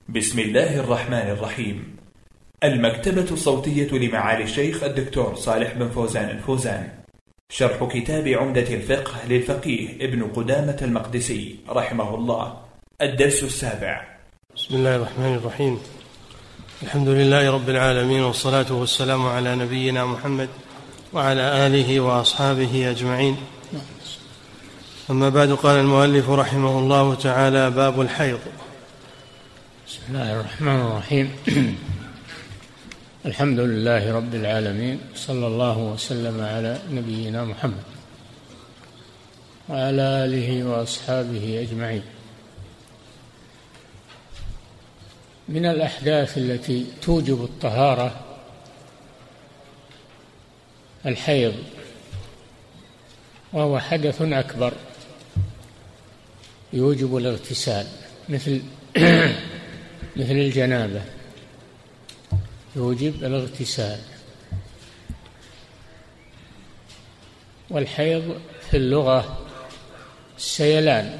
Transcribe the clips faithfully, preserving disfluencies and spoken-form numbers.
بسم الله الرحمن الرحيم. المكتبة الصوتية لمعالي الشيخ الدكتور صالح بن فوزان الفوزان. شرح كتاب عمدة الفقه للفقيه ابن قدامة المقدسي رحمه الله. الدرس السابع. بسم الله الرحمن الرحيم. الحمد لله رب العالمين، والصلاة والسلام على نبينا محمد وعلى آله وأصحابه أجمعين. أما بعد، قال المؤلف رحمه الله تعالى: باب الحيض. بسم الله الرحمن الرحيم. الحمد لله رب العالمين، صلى الله وسلم على نبينا محمد وعلى آله وأصحابه أجمعين. من الأحداث التي توجب الطهارة الحيض، وهو حدث أكبر يوجب الاغتسال، مثل مثل الجنابة يوجب الاغتسال. والحيض في اللغة السيلان،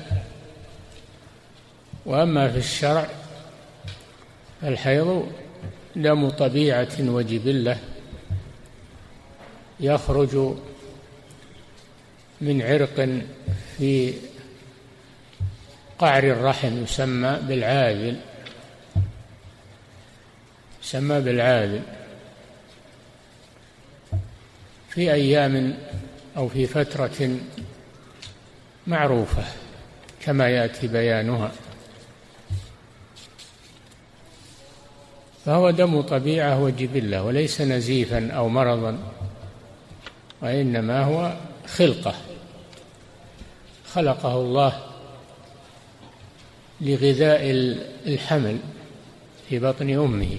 وأما في الشرع الحيض دم طبيعة وجبلة يخرج من عرق في قعر الرحم يسمى بالعاذل يسمى بالعاذل في أيام أو في فترة معروفة كما يأتي بيانها. فهو دم طبيعة وجبلة، وليس نزيفا أو مرضا، وإنما هو خلقة خلقه الله لغذاء الحمل في بطن أمه.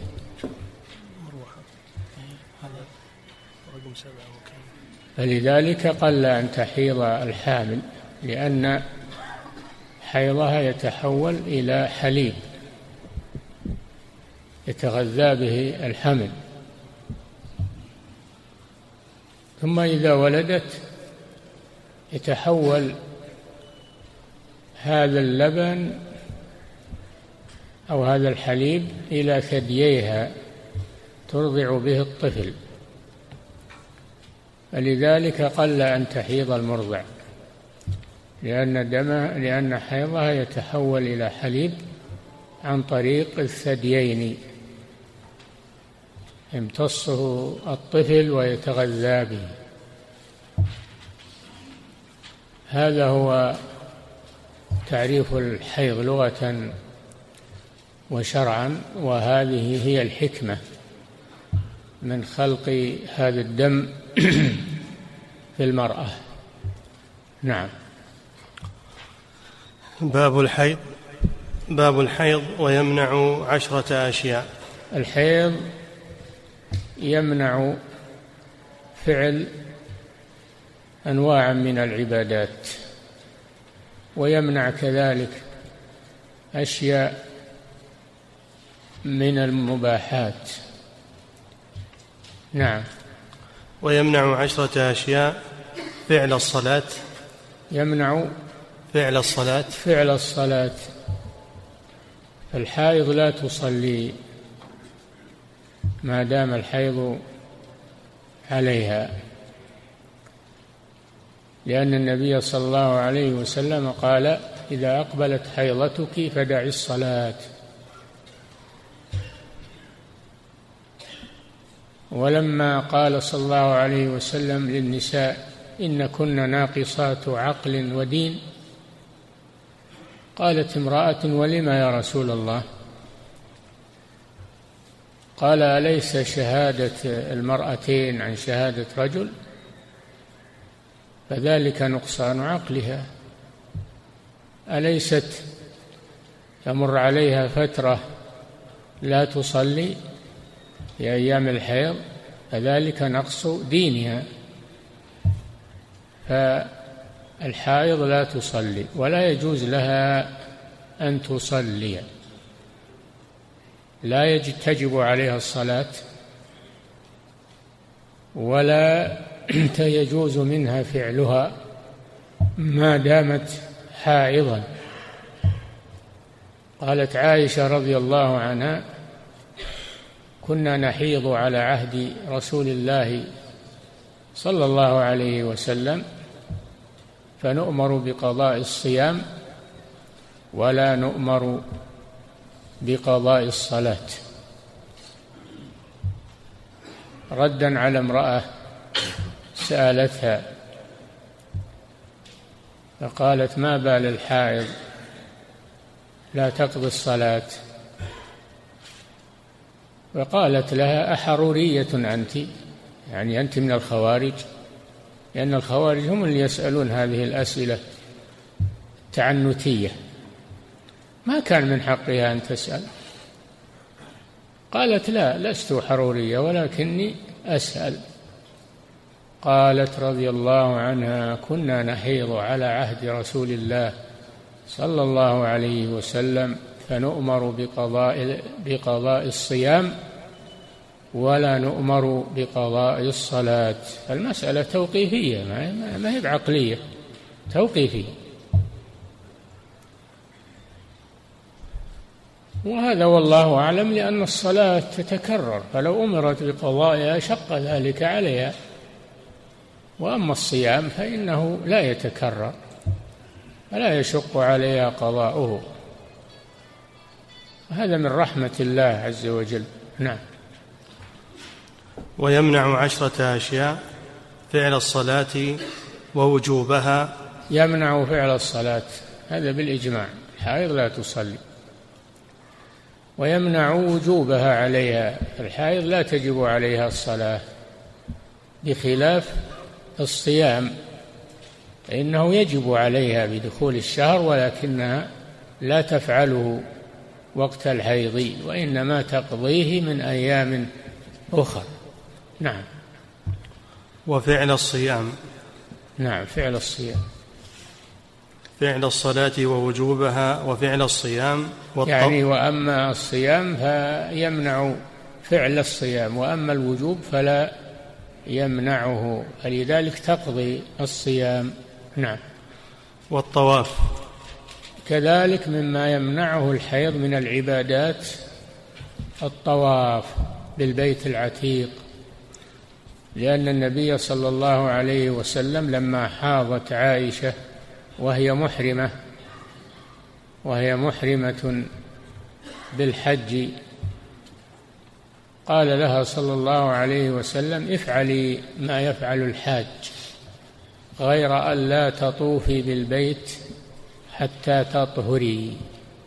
فلذلك قل أن تحيض الحامل، لأن حيضها يتحول إلى حليب يتغذى به الحمل، ثم إذا ولدت يتحول هذا اللبن أو هذا الحليب إلى ثدييها ترضع به الطفل. فلذلك قل أن تحيض المرضع، لأن دمها لأن حيضها يتحول إلى حليب عن طريق الثديين يمتصه الطفل ويتغذى به. هذا هو تعريف الحيض لغة وشرعا، وهذه هي الحكمة من خلق هذا الدم في المرأة. نعم. باب الحيض. باب الحيض ويمنع عشرة أشياء. الحيض يمنع فعل أنواع من العبادات، ويمنع كذلك أشياء من المباحات. نعم. ويمنع عشرة أشياء: فعل الصلاة. يمنع فعل الصلاة فعل الصلاة الحائض لا تصلي ما دام الحيض عليها، لأن النبي صلى الله عليه وسلم قال: إذا أقبلت حيضتك فدعي الصلاة. ولما قال صلى الله عليه وسلم للنساء: إن كن ناقصات عقل ودين، قالت امرأة: ولما يا رسول الله؟ قال: أليس شهادة المرأتين عن شهادة رجل؟ فذلك نقصان عقلها. أليست تمر عليها فترة لا تصلي في أيام الحيض؟ فذلك نقص دينها. فالحائض لا تصلي، ولا يجوز لها أن تصلي، لا تجب عليها الصلاة، ولا يجوز منها فعلها ما دامت حائضا. قالت عائشة رضي الله عنها: كنا نحيض على عهد رسول الله صلى الله عليه وسلم فنؤمر بقضاء الصيام ولا نؤمر بقضاء الصلاة، ردا على امرأة سألتها فقالت: ما بال الحائض لا تقضي الصلاة؟ وقالت لها: أحرورية أنت؟ يعني أنت من الخوارج؟ لأن الخوارج هم اللي يسألون هذه الأسئلة التعنتية، ما كان من حقها أن تسأل. قالت: لا، لست حرورية ولكني أسأل. قالت رضي الله عنها: كنا نحيض على عهد رسول الله صلى الله عليه وسلم فنؤمر بقضاء بقضاء الصيام ولا نؤمر بقضاء الصلاة. المسألة توقيفية، ما هي بعقلية، توقيفية. وهذا والله أعلم، لأن الصلاة تتكرر، فلو أمرت بقضائها شق ذلك عليها، وأما الصيام فإنه لا يتكرر فلا يشق عليها قضاؤه. هذا من رحمة الله عز وجل. نعم. ويمنع عشرة أشياء: فعل الصلاة ووجوبها. يمنع فعل الصلاة، هذا بالإجماع، الحائض لا تصلي. ويمنع وجوبها عليها، الحائض لا تجب عليها الصلاة، بخلاف الصيام فإنه يجب عليها بدخول الشهر، ولكنها لا تفعله وقت الحيض، وإنما تقضيه من أيام أخرى. نعم. وفعل الصيام. نعم، فعل الصيام، فعل الصلاة ووجوبها وفعل الصيام والطب. يعني وأما الصيام فيمنع فعل الصيام، وأما الوجوب فلا يمنعه، فلذلك تقضي الصيام. نعم. والطواف كذلك مما يمنعه الحيض من العبادات الطواف بالبيت العتيق، لأن النبي صلى الله عليه وسلم لما حاضت عائشة وهي محرمة وهي محرمة بالحج قال لها صلى الله عليه وسلم: افعلي ما يفعل الحاج غير أن لا تطوفي بالبيت حتى تطهري،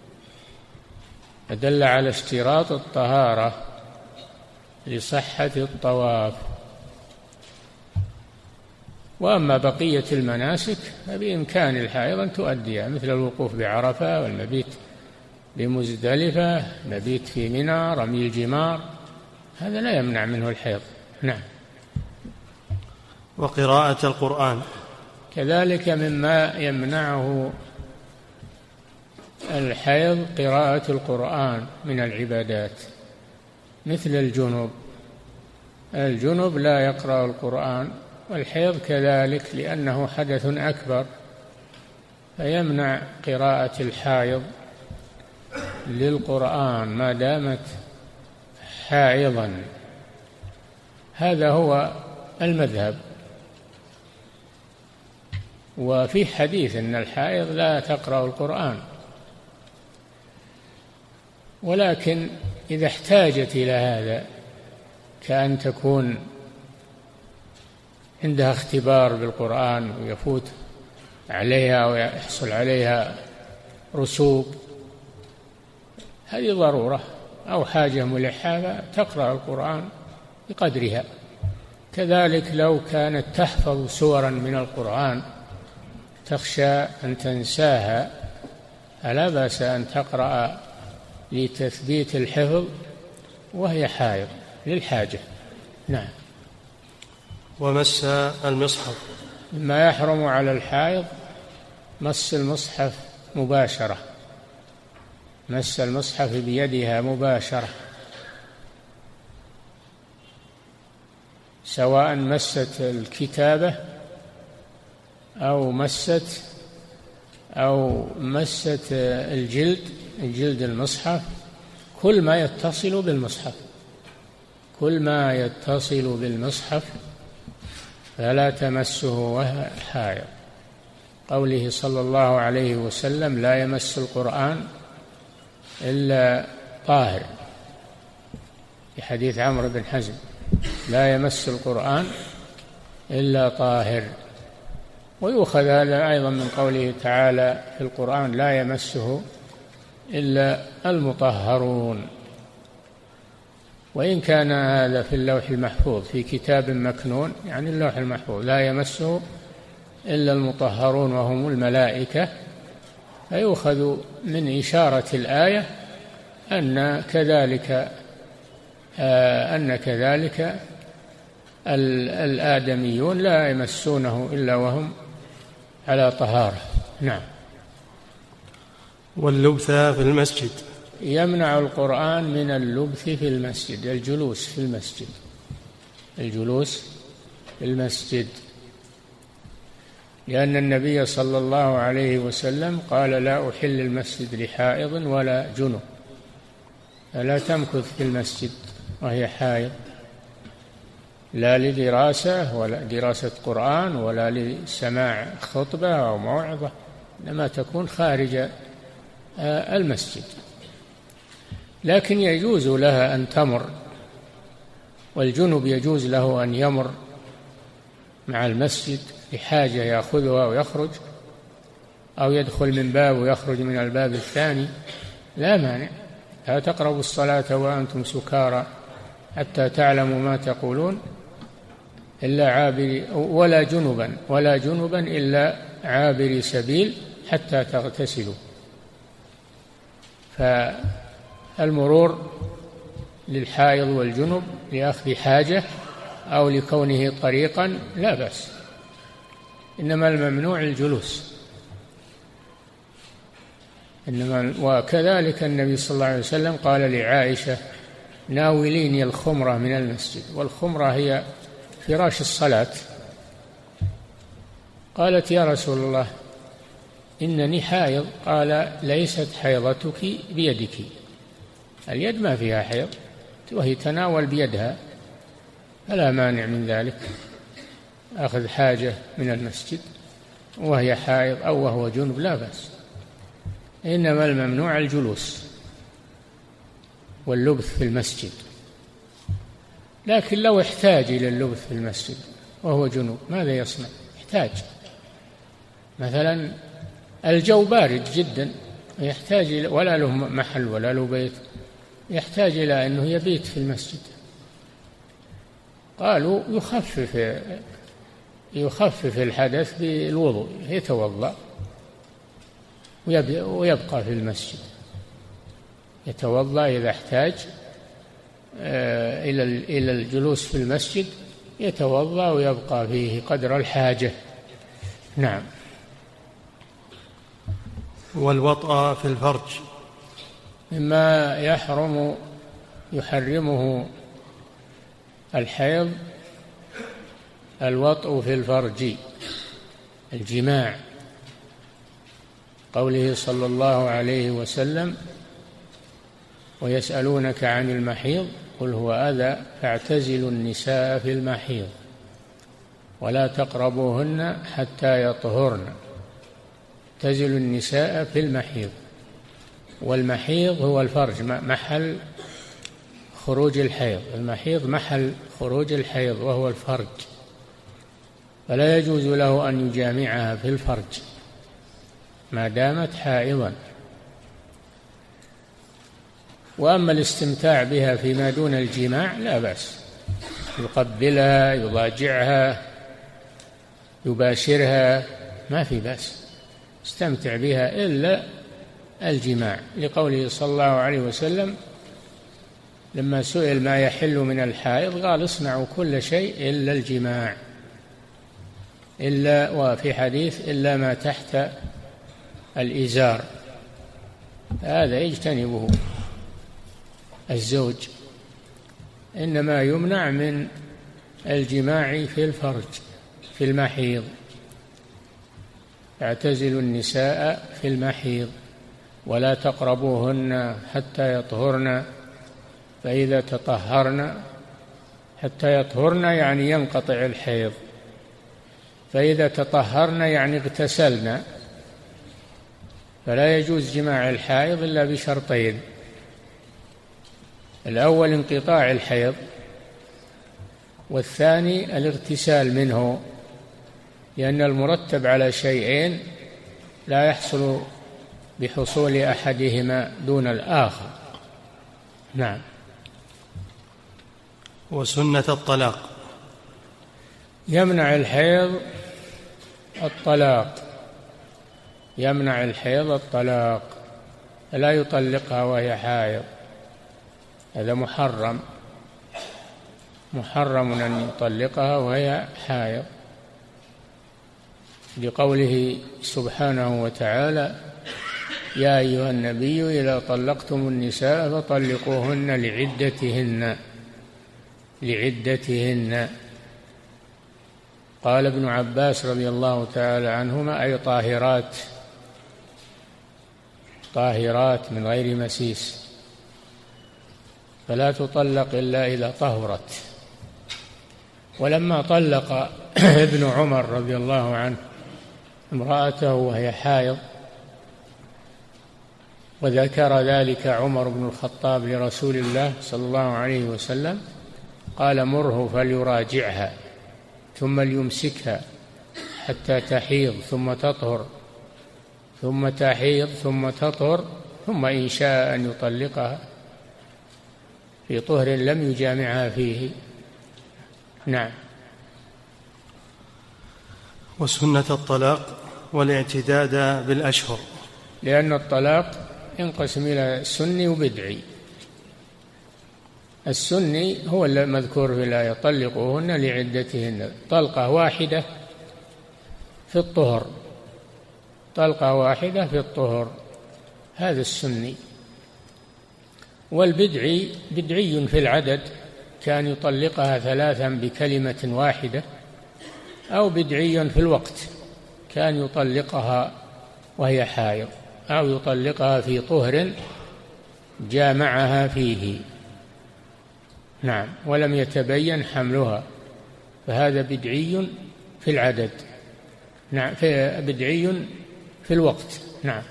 فدل على اشتراط الطهارة لصحة الطواف. وأما بقية المناسك فبإمكان الحائض أن تؤديها، مثل الوقوف بعرفة والمبيت بمزدلفة، مبيت في منى، رمي الجمار، هذا لا يمنع منه الحيض. نعم. وقراءة القرآن كذلك مما يمنعه الحيض قراءة القرآن من العبادات، مثل الجنوب، الجنوب لا يقرأ القرآن، والحيض كذلك لأنه حدث أكبر، فيمنع قراءة الحائض للقرآن ما دامت حائضا. هذا هو المذهب. وفي حديث أن الحائض لا تقرأ القرآن، ولكن إذا احتاجت إلى هذا، كأن تكون عندها اختبار بالقرآن ويفوت عليها ويحصل عليها رسوب، هذه ضرورة أو حاجة ملحة، تقرأ القرآن بقدرها. كذلك لو كانت تحفظ سورا من القرآن تخشى أن تنساها، فلا بأس أن تقرأ لتثبيت الحفظ وهي حائض للحاجة. نعم. ومس المصحف، مما يحرم على الحائض مس المصحف مباشرة، مس المصحف بيدها مباشرة، سواء مست الكتابة أو مست أو مست الجلد جلد المصحف كل ما يتصل بالمصحف، كل ما يتصل بالمصحف فلا تمسه وهو حائض. قوله صلى الله عليه وسلم: لا يمس القرآن إلا طاهر، في حديث عمرو بن حزم: لا يمس القرآن إلا طاهر. ويؤخذ هذا أيضا من قوله تعالى في القرآن: لا يمسه إلا المطهرون. وإن كان هذا في اللوح المحفوظ في كتاب مكنون، يعني اللوح المحفوظ، لا يمسه إلا المطهرون وهم الملائكة، فيؤخذ من إشارة الآية أن كذلك أن كذلك الآدميون لا يمسونه إلا وهم على طهارة. نعم. واللبث في المسجد، يمنع القرآن من اللبث في المسجد، الجلوس في المسجد، الجلوس في المسجد، لأن النبي صلى الله عليه وسلم قال: لا أحل المسجد لحائض ولا جنب، فلا تمكث في المسجد وهي حائض، لا لدراسة ولا دراسة قرآن ولا لسماع خطبة أو موعظة، إنما تكون خارج المسجد. لكن يجوز لها أن تمر، والجنب يجوز له أن يمر مع المسجد لحاجة يأخذها ويخرج، أو يدخل من باب ويخرج من الباب الثاني، لا مانع. لا تقربوا الصلاة وأنتم سكارى حتى تعلموا ما تقولون إلا عابري ولا جنبا ولا جنبا إلا عابري سبيل حتى تغتسلوا. فالمرور للحائض والجنب لأخذ حاجة أو لكونه طريقا لا بأس، إنما الممنوع الجلوس. إنما وكذلك النبي صلى الله عليه وسلم قال لعائشة: ناوليني الخمرة من المسجد، والخمرة هي فراش الصلاة. قالت: يا رسول الله إنني حائض. قال: ليست حيضتك بيدك، اليد ما فيها حيض، وهي تناول بيدها، فلا مانع من ذلك، أخذ حاجة من المسجد وهي حائض أو وهو جنب لا بأس، إنما الممنوع الجلوس واللبث في المسجد. لكن لو احتاج إلى اللبث في المسجد وهو جنوب ماذا يصنع؟ يحتاج مثلا الجو بارد جدا، يحتاج إلى ولا له محل ولا له بيت، يحتاج إلى أنه يبيت في المسجد. قالوا يخفف يخفف الحدث بالوضوء، يتوضأ ويبقى في المسجد، يتوضأ إذا احتاج إلى إلى الجلوس في المسجد، يتوضأ ويبقى فيه قدر الحاجة. نعم. والوطأ في الفرج، مما يحرم يحرمه الحيض الوطء في الفرج، الجماع. قوله صلى الله عليه وسلم: ويسألونك عن المحيض قل هو أذى فاعتزلوا النساء في المحيض ولا تقربوهن حتى يطهرن. اعتزلوا النساء في المحيض، والمحيض هو الفرج، محل خروج الحيض، المحيض محل خروج الحيض وهو الفرج، فلا يجوز له أن يجامعها في الفرج ما دامت حائضا. وأما الاستمتاع بها فيما دون الجماع لا بأس، يقبلها، يضاجعها، يباشرها، ما في بأس، استمتع بها إلا الجماع، لقوله صلى الله عليه وسلم لما سئل ما يحل من الحائض قال: اصنعوا كل شيء إلا الجماع، إلا، وفي حديث إلا ما تحت الإزار، هذا يجتنبه الزوج، إنما يمنع من الجماع في الفرج في المحيض. اعتزلوا النساء في المحيض ولا تقربوهن حتى يطهرن، فإذا تطهرن، حتى يطهرن يعني ينقطع الحيض، فإذا تطهرن يعني اغتسلن، فلا يجوز جماع الحائض إلا بشرطين: الأول انقطاع الحيض، والثاني الاغتسال منه، لأن المرتب على شيئين لا يحصل بحصول أحدهما دون الآخر. نعم. وسنة الطلاق. يمنع الحيض الطلاق، يمنع الحيض الطلاق، لا يطلقها وهي حائض، هذا محرم، محرم أن يطلقها وهي حائض، لقوله سبحانه وتعالى: يا أيها النبي إذا طلقتم النساء فطلقوهن لعدتهن لعدتهن. قال ابن عباس رضي الله تعالى عنهما: أي طاهرات، طاهرات من غير مسيس، فلا تطلق إلا إذا طهرت. ولما طلق ابن عمر رضي الله عنه امرأته وهي حائض، وذكر ذلك عمر بن الخطاب لرسول الله صلى الله عليه وسلم، قال: مره فليراجعها ثم ليمسكها حتى تحيض ثم تطهر، ثم تحيض ثم تطهر، ثم إن شاء أن يطلقها في طهر لم يجامعها فيه. نعم. وسنة الطلاق والاعتداد بالأشهر. لأن الطلاق ينقسم إلى سني وبدعي. السني هو المذكور في الآية: طلقوهن لعدتهن، طلقة واحدة في الطهر، طلقة واحدة في الطهر، هذا السني. والبدعي بدعي في العدد، كان يطلقها ثلاثا بكلمة واحدة، أو بدعي في الوقت، كان يطلقها وهي حائض، أو يطلقها في طهر جامعها فيه. نعم. ولم يتبين حملها، فهذا بدعي في العدد. نعم. بدعي في الوقت. نعم.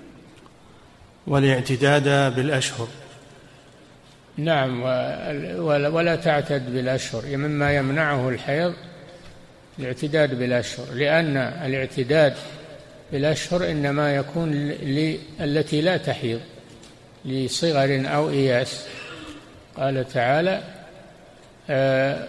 والاعتداد بالأشهر. نعم. ولا تعتد بالأشهر، مما يمنعه الحيض الاعتداد بالأشهر، لأن الاعتداد بالأشهر إنما يكون للتي لا تحيض، لصغر أو إياس. قال تعالى: آه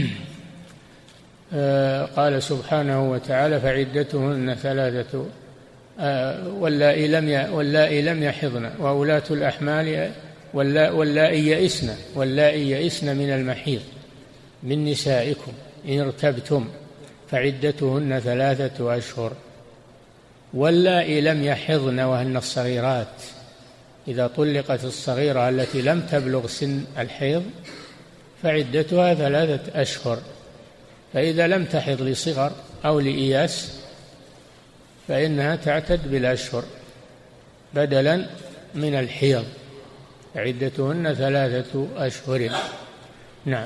آه قال سبحانه وتعالى: فعدتهن ثلاثة آه واللائي لم واللائي لم يحضن وأولاة الأحمال واللائي يئسن واللائي يئسن من المحيض من نسائكم إن ارتبتم فعدتهن ثلاثة أشهر. واللائي لم يحضن وهن الصغيرات، إذا طلقت الصغيرة التي لم تبلغ سن الحيض فعدتها ثلاثة أشهر. فإذا لم تحض لصغر أو لإياس فإنها تعتد بالأشهر بدلا من الحيض، عدتهن ثلاثة أشهر. نعم.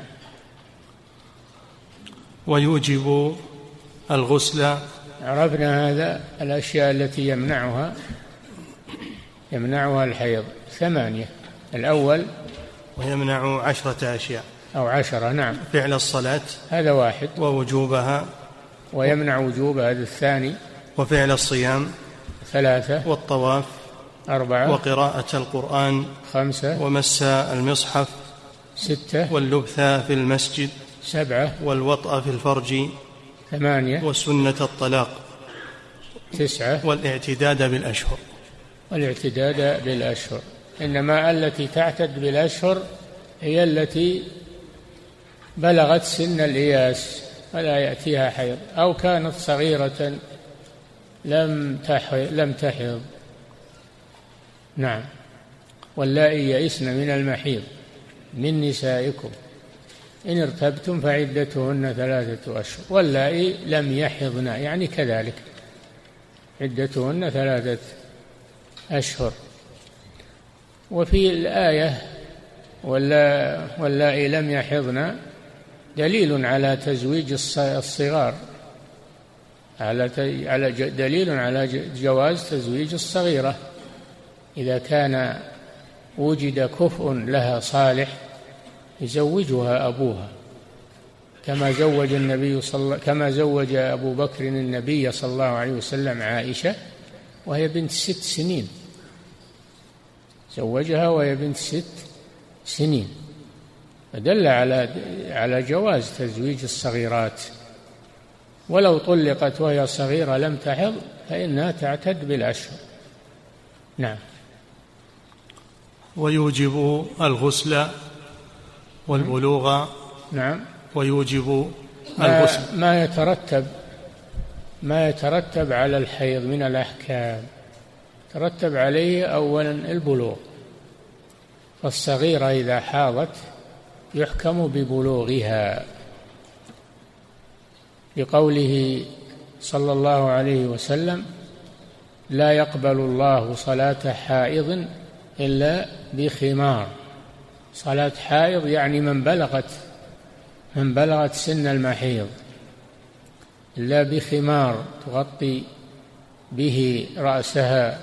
ويوجب الغسل. عرفنا هذا، الأشياء التي يمنعها يمنعها الحيض ثمانية. الأول ويمنع عشرة أشياء أو عشرة. نعم. فعل الصلاة، هذا واحد، ووجوبها، ويمنع وجوبها، هذا الثاني. وفعل الصيام ثلاثة، والطواف أربعة، وقراءة القرآن خمسة، ومس المصحف ستة، واللبث في المسجد سبعة، والوطأ في الفرج ثمانية، وسنة الطلاق تسعة، والاعتداد بالأشهر. والاعتداد بالأشهر، إنما التي تعتد بالأشهر هي التي بلغت سن الإياس فلا يأتيها حيض، أو كانت صغيرة لم تحض لم تحض. نعم. واللائي يئسن من المحيض من نسائكم إن ارتبتم فعدتهن ثلاثة أشهر، واللائي لم يحضن يعني كذلك عدتهن ثلاثة أشهر. وفي الآية واللائي لم يحضن دليل على تزويج الصغار، على على دليل على جواز تزويج الصغيرة إذا كان وجد كفء لها صالح يزوجها أبوها، كما زوج النبي صلى كما زوج أبو بكر النبي صلى الله عليه وسلم عائشة وهي بنت ست سنين، زوجها وهي بنت ست سنين، فدل على على جواز تزويج الصغيرات. ولو طلقت وهي صغيرة لم تحض فإنها تعتد بالأشهر. نعم. ويوجب الغسل والبلوغ. نعم. ويوجب ما, الغسل ما يترتب ما يترتب على الحيض من الأحكام، ترتب عليه أولا البلوغ، فالصغيرة إذا حاضت يحكم ببلوغها، لقوله صلى الله عليه وسلم: لا يقبل الله صلاة حائض إلا بخمار. صلاة حائض يعني من بلغت من بلغت سن المحيض، إلا بخمار تغطي به رأسها،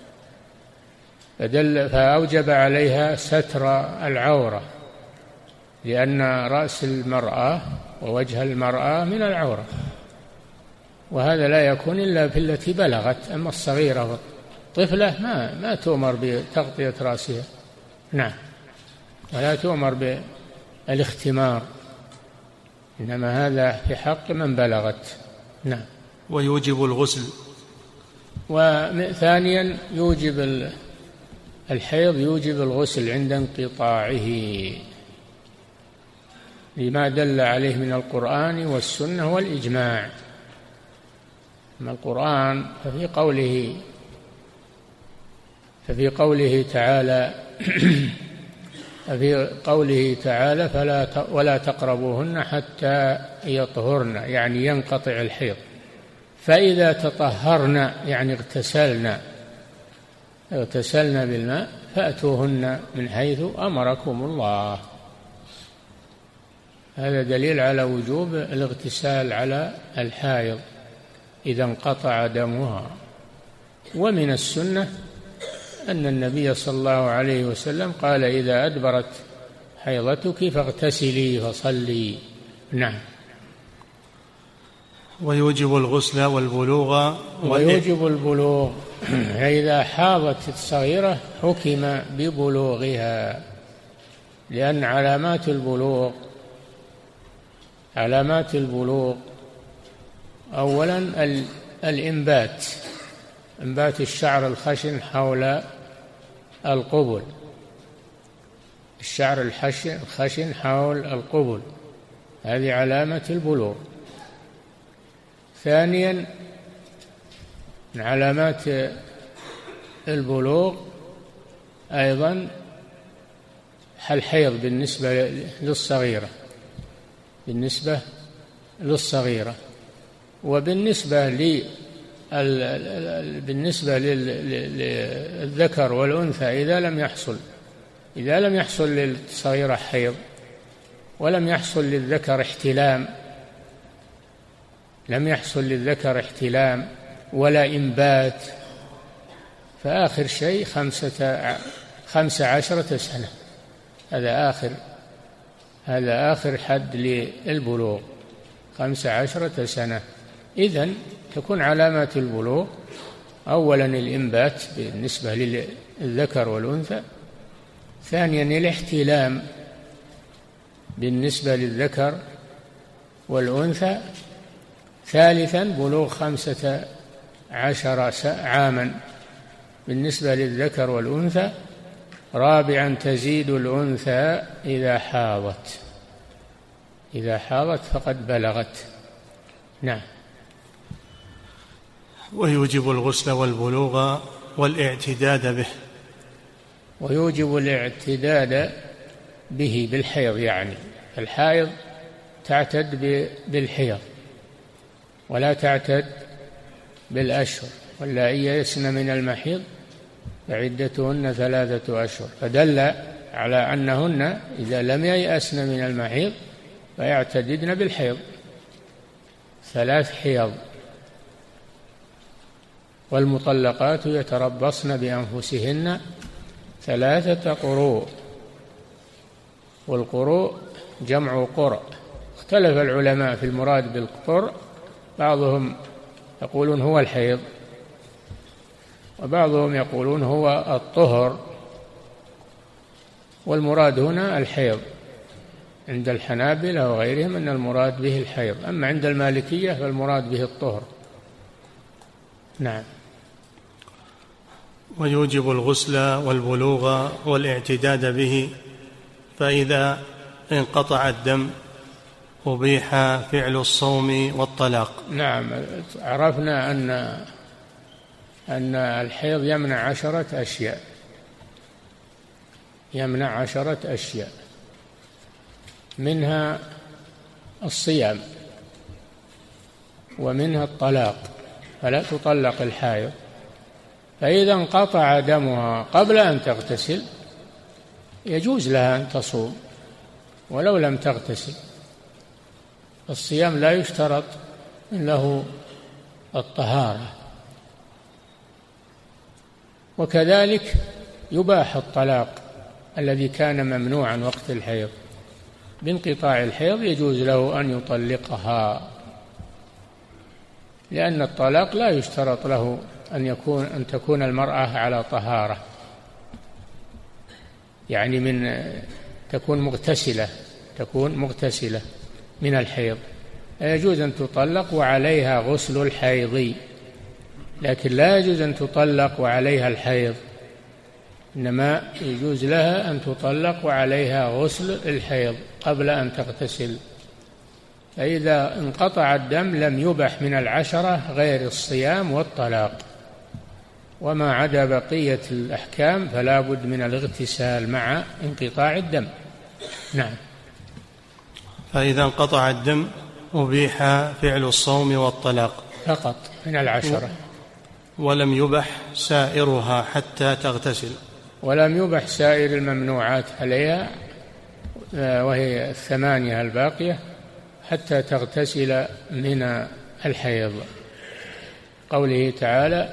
فدل فأوجب عليها ستر العورة، لأن رأس المرأة ووجه المرأة من العورة، وهذا لا يكون إلا في التي بلغت. أما الصغيرة والطفلة ما ما تؤمر بتغطية رأسها. نعم. ولا تؤمر بالاختمار، إنما هذا في حق من بلغت. نعم. ويوجب الغسل. وثانيا يوجب الحيض يوجب الغسل عند انقطاعه، لما دل عليه من القرآن والسنة والإجماع. أما القرآن ففي قوله ففي قوله تعالى في قوله تعالى فلا ولا تقربوهن حتى يطهرن، يعني ينقطع الحيض، فإذا تطهرن يعني اغتسلن اغتسلن بالماء فأتوهن من حيث أمركم الله. هذا دليل على وجوب الاغتسال على الحائض إذا انقطع دمها. ومن السنة أن النبي صلى الله عليه وسلم قال: إذا أدبرت حيضتك فاغتسلي فصلي. نعم. ويوجب الغسل والبلوغ. ويوجب البلوغ، فإذا حاضت الصغيرة حكم ببلوغها، لأن علامات البلوغ علامات البلوغ أولا الإنبات، إنبات الشعر الخشن حول القبل، الشعر الخشن حول القبل، هذه علامة البلوغ. ثانيا من علامات البلوغ أيضا الحيض بالنسبة للصغيرة بالنسبة للصغيرة وبالنسبة لل بالنسبة للذكر والأنثى إذا لم يحصل إذا لم يحصل للصغيرة حيض ولم يحصل للذكر احتلام لم يحصل للذكر احتلام ولا إنبات، فآخر شيء خمسة خمس عشرة سنة، هذا آخر هذا آخر حد للبلوغ، خمس عشرة سنة. إذن تكون علامات البلوغ أولا الإنبات بالنسبة للذكر والأنثى، ثانيا الاحتلام بالنسبة للذكر والأنثى، ثالثا بلوغ خمسة عشر عاما بالنسبة للذكر والأنثى، رابعا تزيد الأنثى إذا حاضت إذا حاضت فقد بلغت. نعم. ويوجب الغسل والبلوغ والاعتداد به. ويوجب الاعتداد به بالحيض، يعني الحائض تعتد بالحيض ولا تعتد بالأشهر، واللائي يئسن من المحيض فعدتهن ثلاثة أشهر، فدل على أنهن إذا لم ييأسن من المحيض فيعتددن بالحيض ثلاث حيض. والمطلقات يتربصن بأنفسهن ثلاثة قروء، والقروء جمع قرء. اختلف العلماء في المراد بالقرء، بعضهم يقولون هو الحيض، وبعضهم يقولون هو الطهر، والمراد هنا الحيض عند الحنابلة وغيرهم، أن المراد به الحيض، أما عند المالكية فالمراد به الطهر. نعم. ويوجب الغسل والبلوغ والاعتداد به، فإذا انقطع الدم أبيح فعل الصوم والطلاق. نعم، عرفنا أن أن الحيض يمنع عشرة أشياء، يمنع عشرة أشياء، منها الصيام، ومنها الطلاق، فلا تطلق الحائض. فإذا انقطع دمها قبل أن تغتسل يجوز لها أن تصوم ولو لم تغتسل. الصيام لا يشترط له الطهارة. وكذلك يباح الطلاق الذي كان ممنوعا وقت الحيض، بانقطاع الحيض يجوز له أن يطلقها، لأن الطلاق لا يشترط له أن يكون أن تكون المرأة على طهارة، يعني من تكون مغتسلة تكون مغتسلة من الحيض، يجوز أن تطلق وعليها غسل الحيض، لكن لا يجوز أن تطلق وعليها الحيض، إنما يجوز لها أن تطلق وعليها غسل الحيض قبل أن تغتسل. فإذا انقطع الدم لم يبح من العشرة غير الصيام والطلاق، وما عدا بقية الأحكام فلا بد من الاغتسال مع انقطاع الدم. نعم. فإذا انقطع الدم أبيح فعل الصوم والطلاق فقط من العشرة، ولم يبح سائرها حتى تغتسل. ولم يبح سائر الممنوعات عليها وهي الثمانية الباقية حتى تغتسل من الحيض. قوله تعالى: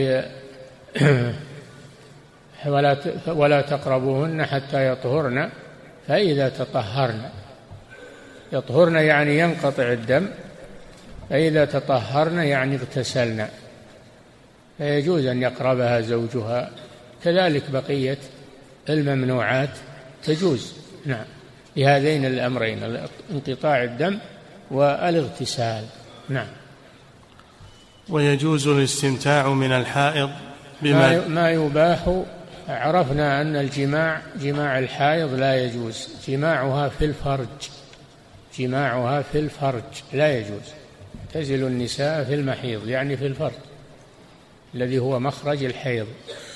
ولا ولا تقربوهن حتى يطهرن، فإذا تطهرن، يطهرن يعني ينقطع الدم، فإذا تطهرن يعني اغتسلن، فيجوز أن يقربها زوجها. كذلك بقية الممنوعات تجوز. نعم، لهذين الأمرين، انقطاع الدم والاغتسال. نعم. ويجوز الاستمتاع من الحائض بما ما يباح. عرفنا أن الجماع جماع الحائض لا يجوز، جماعها في الفرج، جماعها في الفرج لا يجوز. تزل النساء في المحيض يعني في الفرج الذي هو مخرج الحيض.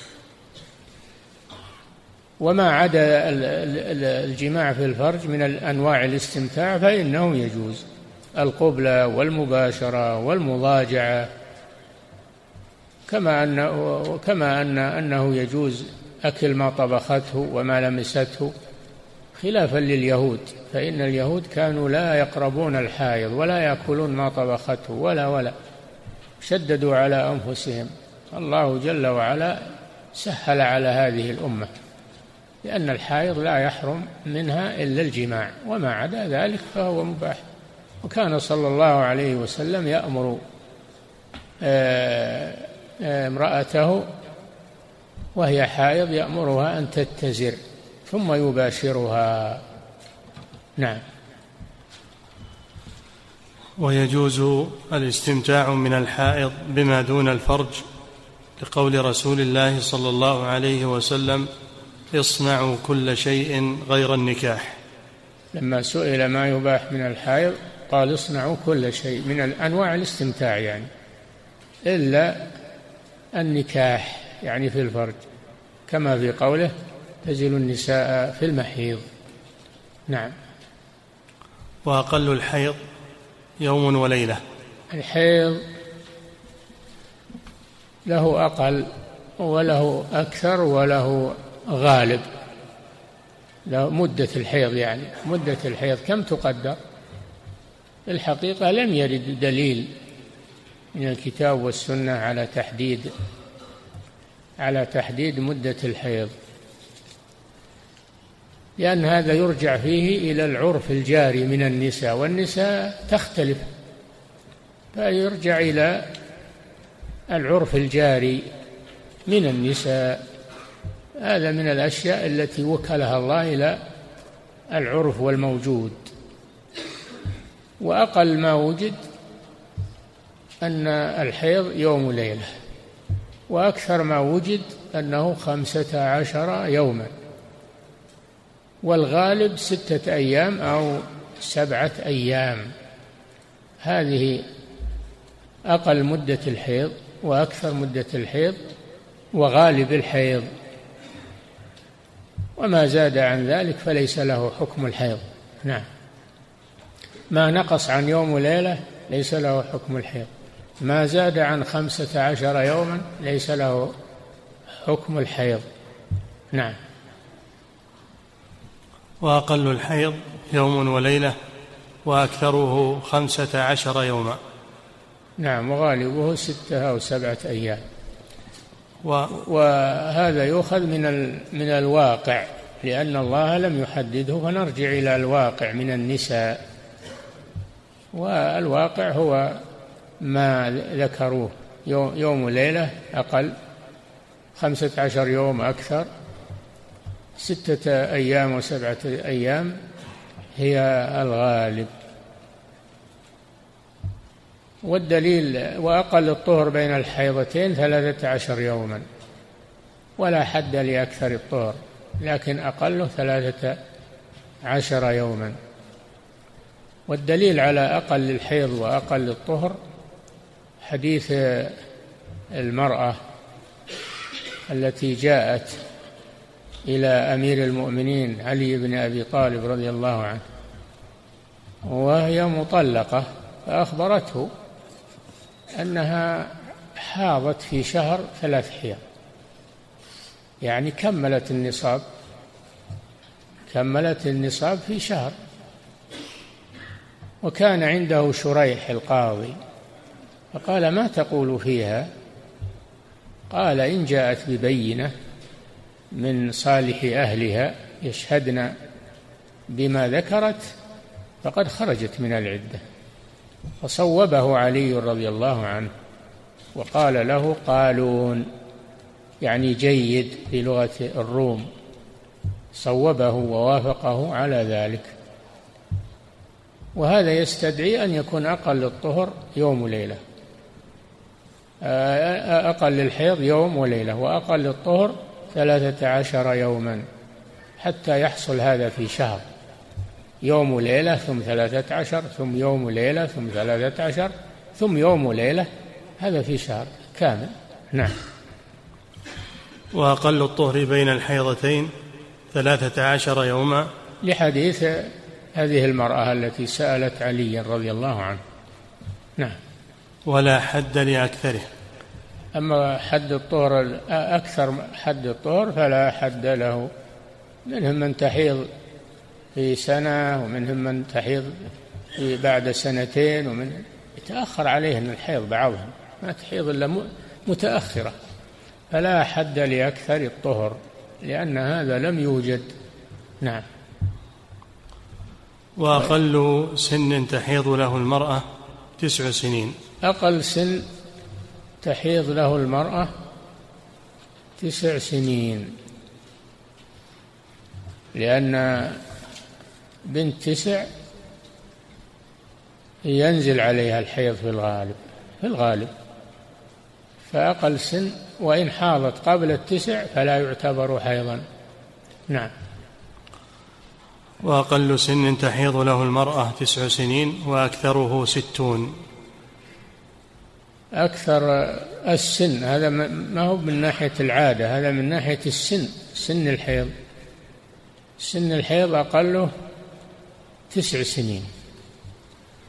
وما عدا الجماع في الفرج من أنواع الاستمتاع فإنه يجوز، القبلة والمباشرة والمضاجعة، كما أن كما أن أنه يجوز أكل ما طبخته وما لمسته، خلافا لليهود، فإن اليهود كانوا لا يقربون الحائض ولا يأكلون ما طبخته ولا ولا شددوا على أنفسهم. الله جل وعلا سهل على هذه الأمة، لأن الحائض لا يحرم منها إلا الجماع، وما عدا ذلك فهو مباح. وكان صلى الله عليه وسلم يأمر امرأته وهي حائض، يأمرها أن تتزر ثم يباشرها. نعم. ويجوز الاستمتاع من الحائض بما دون الفرج، لقول رسول الله صلى الله عليه وسلم: اصنعوا كل شيء غير النكاح. لما سئل ما يباح من الحائض قال: اصنعوا كل شيء من أنواع الاستمتاع، يعني إلا النكاح يعني في الفرج، كما في قوله: تزل النساء في المحيض. نعم. وأقل الحيض يوم وليلة. الحيض له أقل وله أكثر وله غالب. له مدة الحيض، يعني مدة الحيض كم تقدر؟ الحقيقة لم يرد دليل من الكتاب والسنة على تحديد على تحديد مدة الحيض، لأن هذا يرجع فيه إلى العرف الجاري من النساء، والنساء تختلف، فيرجع إلى العرف الجاري من النساء. هذا من الأشياء التي وكلها الله إلى العرف والموجود. وأقل ما وجد أن الحيض يوم وليلة، وأكثر ما وجد أنه خمسة عشر يوما، والغالب ستة أيام أو سبعة أيام. هذه أقل مدة الحيض وأكثر مدة الحيض وغالب الحيض، وما زاد عن ذلك فليس له حكم الحيض. نعم، ما نقص عن يوم وليلة ليس له حكم الحيض، ما زاد عن خمسة عشر يوما ليس له حكم الحيض. نعم. وأقل الحيض يوم وليلة وأكثره خمسة عشر يوما. نعم، وغالبه ستة أو سبعة أيام. و... وهذا يؤخذ من ال... من الواقع، لأن الله لم يحدده، فنرجع إلى الواقع من النساء، والواقع هو ما ذكروه، يوم وليلة أقل، خمسة عشر يوم أكثر، ستة أيام وسبعة أيام هي الغالب. والدليل: وأقل الطهر بين الحيضتين ثلاثة عشر يوما، ولا حد لأكثر الطهر، لكن أقله ثلاثة عشر يوما. والدليل على أقل الحيض وأقل الطهر حديث المرأة التي جاءت إلى أمير المؤمنين علي بن أبي طالب رضي الله عنه وهي مطلقة، فأخبرته أنها حاضت في شهر ثلاث حيض، يعني كملت النصاب كملت النصاب في شهر. وكان عنده شريح القاضي، فقال: ما تقول فيها؟ قال: إن جاءت ببينة من صالح أهلها يشهدن بما ذكرت فقد خرجت من العدة. فصوبه علي رضي الله عنه وقال له: قالون، يعني جيد بلغة الروم، صوبه ووافقه على ذلك. وهذا يستدعي أن يكون أقل الطهر يوم وليلة، أقل الحيض يوم وليلة، وأقل الطهر ثلاثة عشر يوما، حتى يحصل هذا في شهر، يوم وليلة ثم ثلاثة عشر ثم يوم وليلة ثم ثلاثة عشر ثم يوم وليلة، هذا في شهر كامل. نعم. وأقل الطهر بين الحيضتين ثلاثة عشر يوما، لحديث هذه المرأة التي سألت علي رضي الله عنه. نعم. ولا حد لأكثره. أما حد الطهر، أكثر حد الطهر فلا حد له، منهم من تحيض في سنة، ومنهم من تحيض في بعد سنتين، ومن يتأخر عليهن الحيض بعضهم، ما تحيض إلا متأخرة، فلا حد لأكثر الطهر، لأن هذا لم يوجد. نعم. وأقل سن تحيض له المرأة تسع سنين. أقل سن تحيض له المرأة تسع سنين، لأن بنت تسع ينزل عليها الحيض في الغالب في الغالب فأقل سن، وإن حاضت قبل التسع فلا يعتبر حيضا. نعم. وأقل سن تحيض له المرأة تسع سنين وأكثره ستون. أكثر السن هذا ما هو من ناحية العادة، هذا من ناحية السن، سن الحيض. سن الحيض أقله تسع سنين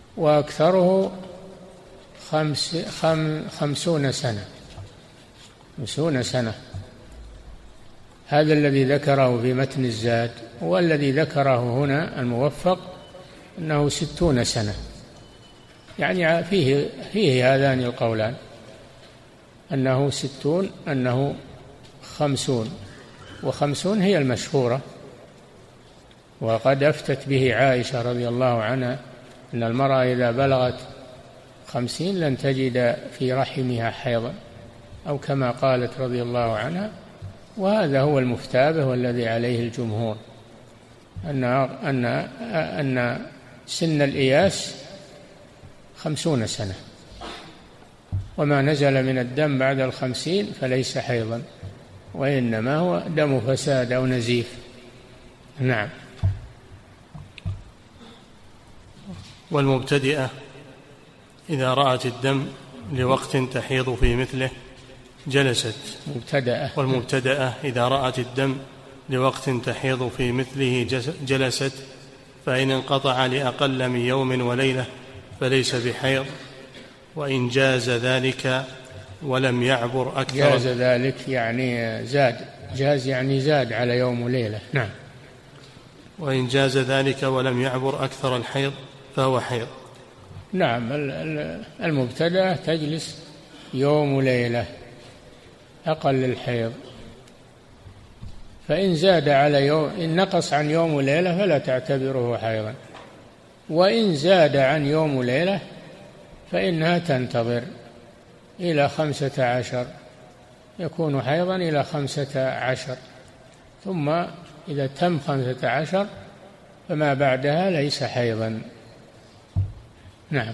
وأكثره خمس خم خمسون سنة. خمسون سنة. هذا الذي ذكره في متن الزاد، والذي ذكره هنا الموفق أنه ستون سنة، يعني فيه فيه هذان القولان، أنه ستون أنه خمسون، وخمسون هي المشهورة. وقد أفتت به عائشة رضي الله عنها أن المرأة إذا بلغت خمسين لن تجد في رحمها حيضا، أو كما قالت رضي الله عنها. وهذا هو المفتى والذي عليه الجمهور، أن أن أن سن الإياس خمسون سنة، وما نزل من الدم بعد الخمسين فليس حيضا، وإنما هو دم فساد أو نزيف. نعم. والمبتدئة إذا رأت الدم لوقت تحيض في مثله جلست. مبتدأة. والمبتدأة إذا رأت الدم لوقت تحيض في مثله جلست، فإن انقطع لأقل من يوم وليلة فليس بحيض، وإن جاز ذلك ولم يعبر أكثر. جاز ذلك يعني زاد، جاز يعني زاد على يوم وليلة. نعم. وإن جاز ذلك ولم يعبر أكثر الحيض فهو حيض. نعم. المبتدأة تجلس يوم وليلة أقل الحيض، فإن زاد على يوم، إن نقص عن يوم وليلة فلا تعتبره حيضا، وإن زاد عن يوم وليلة فإنها تنتظر إلى خمسة عشر، يكون حيضا إلى خمسة عشر، ثم إذا تم خمسة عشر فما بعدها ليس حيضا. نعم.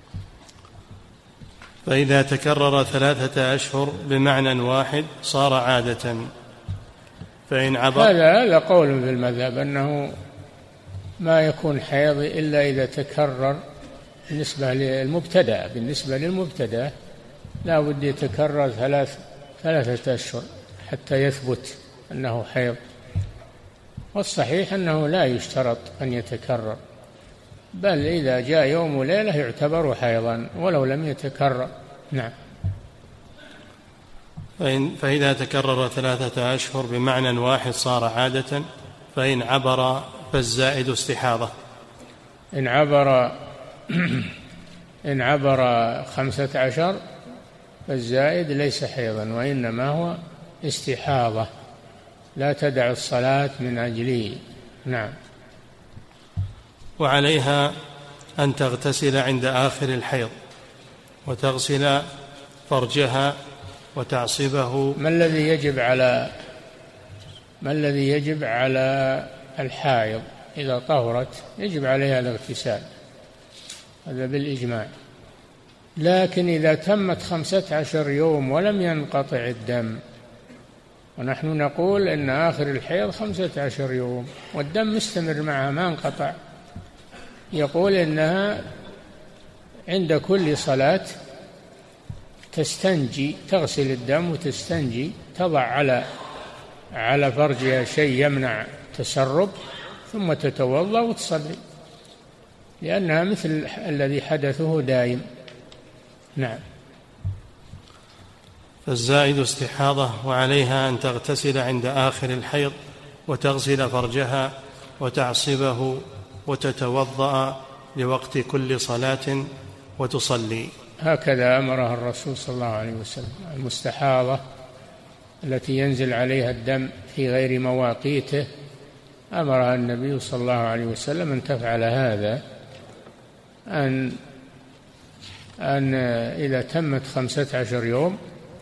فإذا تكرر ثلاثة أشهر بمعنى واحد صار عادة، فإن عبر. هذا هذا قول في المذهب أنه ما يكون حيض إلا إذا تكرر. بالنسبة للمبتدأ بالنسبة للمبتدأ لا بد يتكرر ثلاث ثلاثة أشهر حتى يثبت أنه حيض، والصحيح أنه لا يشترط أن يتكرر، بل إذا جاء يوم وليلة يعتبر حيضا ولو لم يتكرر. نعم. فإن فإذا تكرر ثلاثة أشهر بمعنى واحد صار عادة، فإن عبر فالزائد استحاضة. إن عبر إن عبر خمسة عشر فالزائد ليس حيضا، وإنما هو استحاضة لا تدع الصلاة من أجله. نعم. وعليها أن تغتسل عند آخر الحيض وتغسل فرجها وتعصبه. ما الذي يجب على ما الذي يجب على الحائض إذا طهرت؟ يجب عليها الاغتسال، هذا بالإجماع. لكن إذا تمت خمسة عشر يوم ولم ينقطع الدم، ونحن نقول إن آخر الحيض خمسة عشر يوم والدم مستمر معها ما انقطع، يقول إنها عند كل صلاة تستنجي، تغسل الدم وتستنجي، تضع على على فرجها شيء يمنع تسرب، ثم تتوضأ وتصلي، لأنها مثل الذي حدثه دائم. نعم. فالزائد استحاضة، وعليها أن تغتسل عند آخر الحيض وتغسل فرجها وتعصبه وتتوضأ لوقت كل صلاة وتصلي. هكذا أمرها الرسول صلى الله عليه وسلم. المستحاضة التي ينزل عليها الدم في غير مواقيته أمرها النبي صلى الله عليه وسلم أن تفعل هذا، أن أن إذا تمت خمسة عشر يوم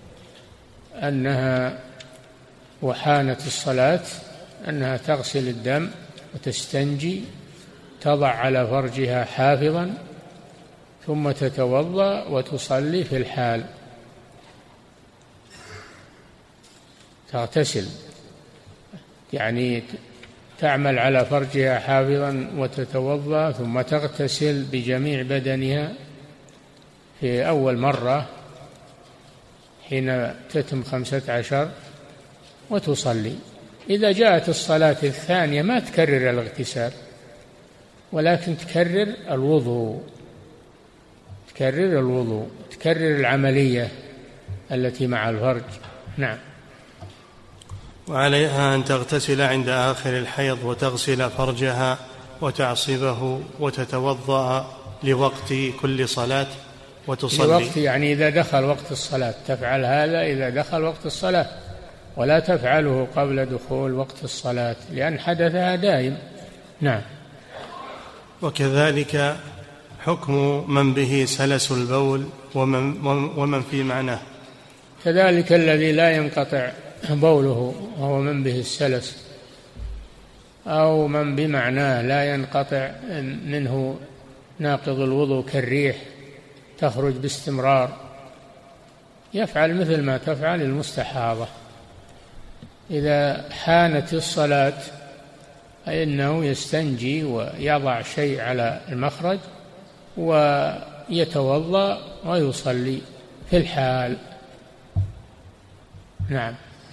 أنها وحانت الصلاة أنها تغسل الدم وتستنجي، تضع على فرجها حافظا، ثم تتوضأ وتصلي في الحال، تغتسل، يعني تعمل على فرجها حافظا وتتوضأ ثم تغتسل بجميع بدنها في أول مرة حين تتم خمسة عشر وتصلي. إذا جاءت الصلاة الثانية ما تكرر الاغتسال، ولكن تكرر الوضوء، تكرر الوضوء تكرر العملية التي مع الفرج، نعم. وعليها أن تغتسل عند آخر الحيض وتغسل فرجها وتعصبه وتتوضأ لوقت كل صلاة وتصلي. لوقت يعني إذا دخل وقت الصلاة، تفعل هذا إذا دخل وقت الصلاة، ولا تفعله قبل دخول وقت الصلاة لأن حدثها دائم. نعم. وكذلك حكم من به سلس البول ومن, ومن في معناه. كذلك الذي لا ينقطع بوله وهو من به السلس، أو من بمعناه لا ينقطع منه ناقض الوضوء كالريح تخرج باستمرار، يفعل مثل ما تفعل المستحاضة. إذا حانت الصلاة فإنه يستنجي ويضع شيء على المخرج ويتوضأ ويصلي في الحال. نعم.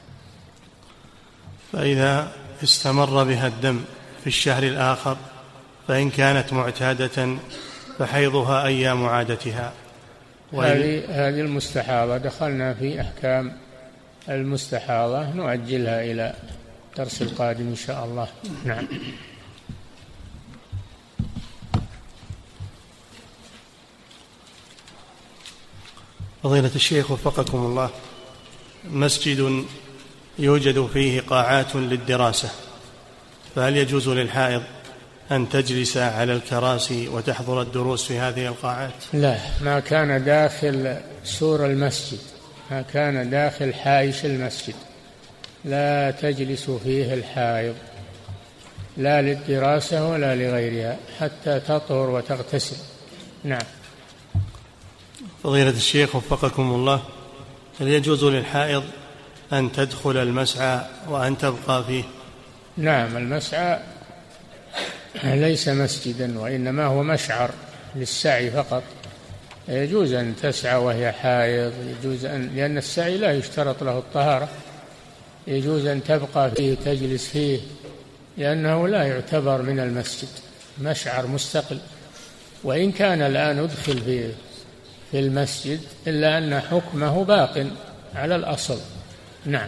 فإذا استمر بها الدم في الشهر الآخر فإن كانت معتادة فحيضها أيام عادتها. هذه هذه المستحاضة دخلنا في أحكام المستحاضة، نؤجلها إلى الدرس القادم إن شاء الله. نعم. فضيلة الشيخ وفقكم الله، مسجد يوجد فيه قاعات للدراسة، فهل يجوز للحائض أن تجلس على الكراسي وتحضر الدروس في هذه القاعات؟ لا، ما كان داخل سور المسجد، ما كان داخل حائش المسجد لا تجلس فيه الحائض، لا للدراسة ولا لغيرها حتى تطهر وتغتسل. نعم. فضيلة الشيخ وفقكم الله، هل يجوز للحائض أن تدخل المسعى وأن تبقى فيه؟ نعم، المسعى ليس مسجدا وإنما هو مشعر للسعي فقط، يجوز أن تسعى وهي حائض، يجوز أن، لأن السعي لا يشترط له الطهارة، يجوز أن تبقى فيه تجلس فيه لأنه لا يعتبر من المسجد، مشعر مستقل. وإن كان الآن أدخل في في المسجد إلا أن حكمه باق على الأصل. نعم.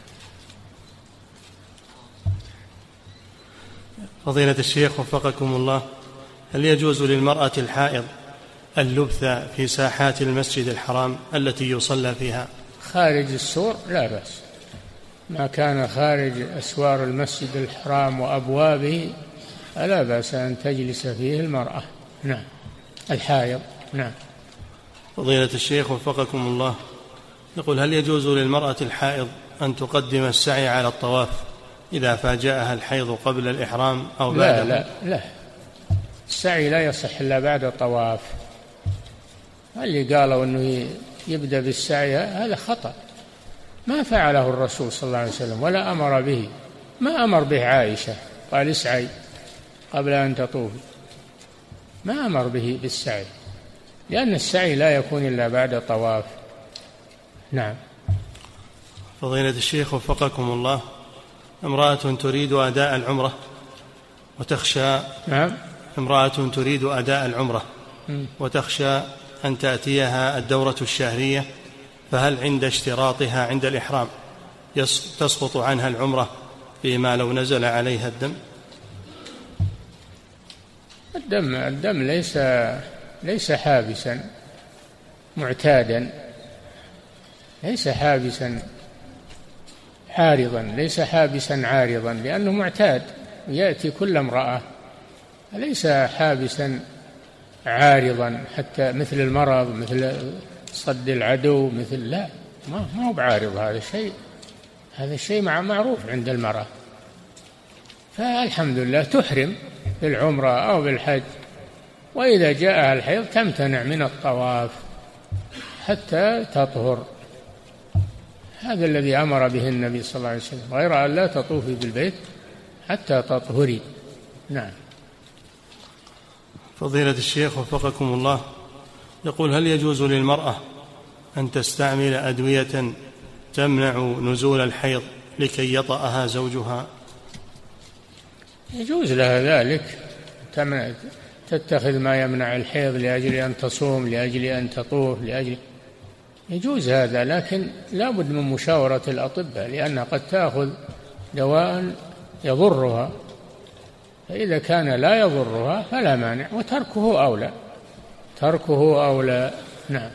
فضيلة الشيخ وفقكم الله، هل يجوز للمرأة الحائض اللبث في ساحات المسجد الحرام التي يصلى فيها؟ خارج السور لا بأس، ما كان خارج أسوار المسجد الحرام وأبوابه لا بأس أن تجلس فيه المرأة. نعم، الحائض. نعم. فضيلة الشيخ وفقكم الله، يقول هل يجوز للمرأة الحائض أن تقدم السعي على الطواف إذا فاجأها الحيض قبل الإحرام أو بعده؟ لا لا لا، السعي لا يصح إلا بعد الطواف. اللي قالوا أنه يبدأ بالسعي هذا خطأ، ما فعله الرسول صلى الله عليه وسلم ولا أمر به، ما أمر به عائشة قال اسعي قبل أن تطوفي، ما أمر به بالسعي، لأن السعي لا يكون إلا بعد الطواف. نعم. فضيلة الشيخ وفقكم الله، امرأة تريد أداء العمرة وتخشى نعم امرأة تريد أداء العمرة وتخشى أن تأتيها الدورة الشهرية، فهل عند اشتراطها عند الإحرام تسقط عنها العمرة فيما لو نزل عليها الدم؟ الدم الدم ليس ليس حابسا معتادا، ليس حابسا عارضا، ليس حابسا عارضا، لأنه معتاد يأتي كل امرأة، ليس حابسا عارضا حتى مثل المرض، مثل صد العدو، مثل لا، ما ما هو بعارض. هذا الشيء هذا الشيء معروف عند المرأة، فالحمد لله تحرم بالعمرة أو بالحج، وإذا جاءها الحيض تمتنع من الطواف حتى تطهر. هذا الذي أمر به النبي صلى الله عليه وسلم، غير أن لا تطوفي بالبيت حتى تطهري. نعم. فضيلة الشيخ وفقكم الله، يقول هل يجوز للمرأة أن تستعمل أدوية تمنع نزول الحيض لكي يطأها زوجها؟ يجوز لها ذلك، تتخذ ما يمنع الحيض لأجل أن تصوم، لأجل أن تطوف، لأجل يجوز هذا، لكن لا بد من مشاورة الأطباء، لأنها قد تأخذ دواء يضرها، فإذا كان لا يضرها فلا مانع، وتركه أولى، تركه أولى. نعم.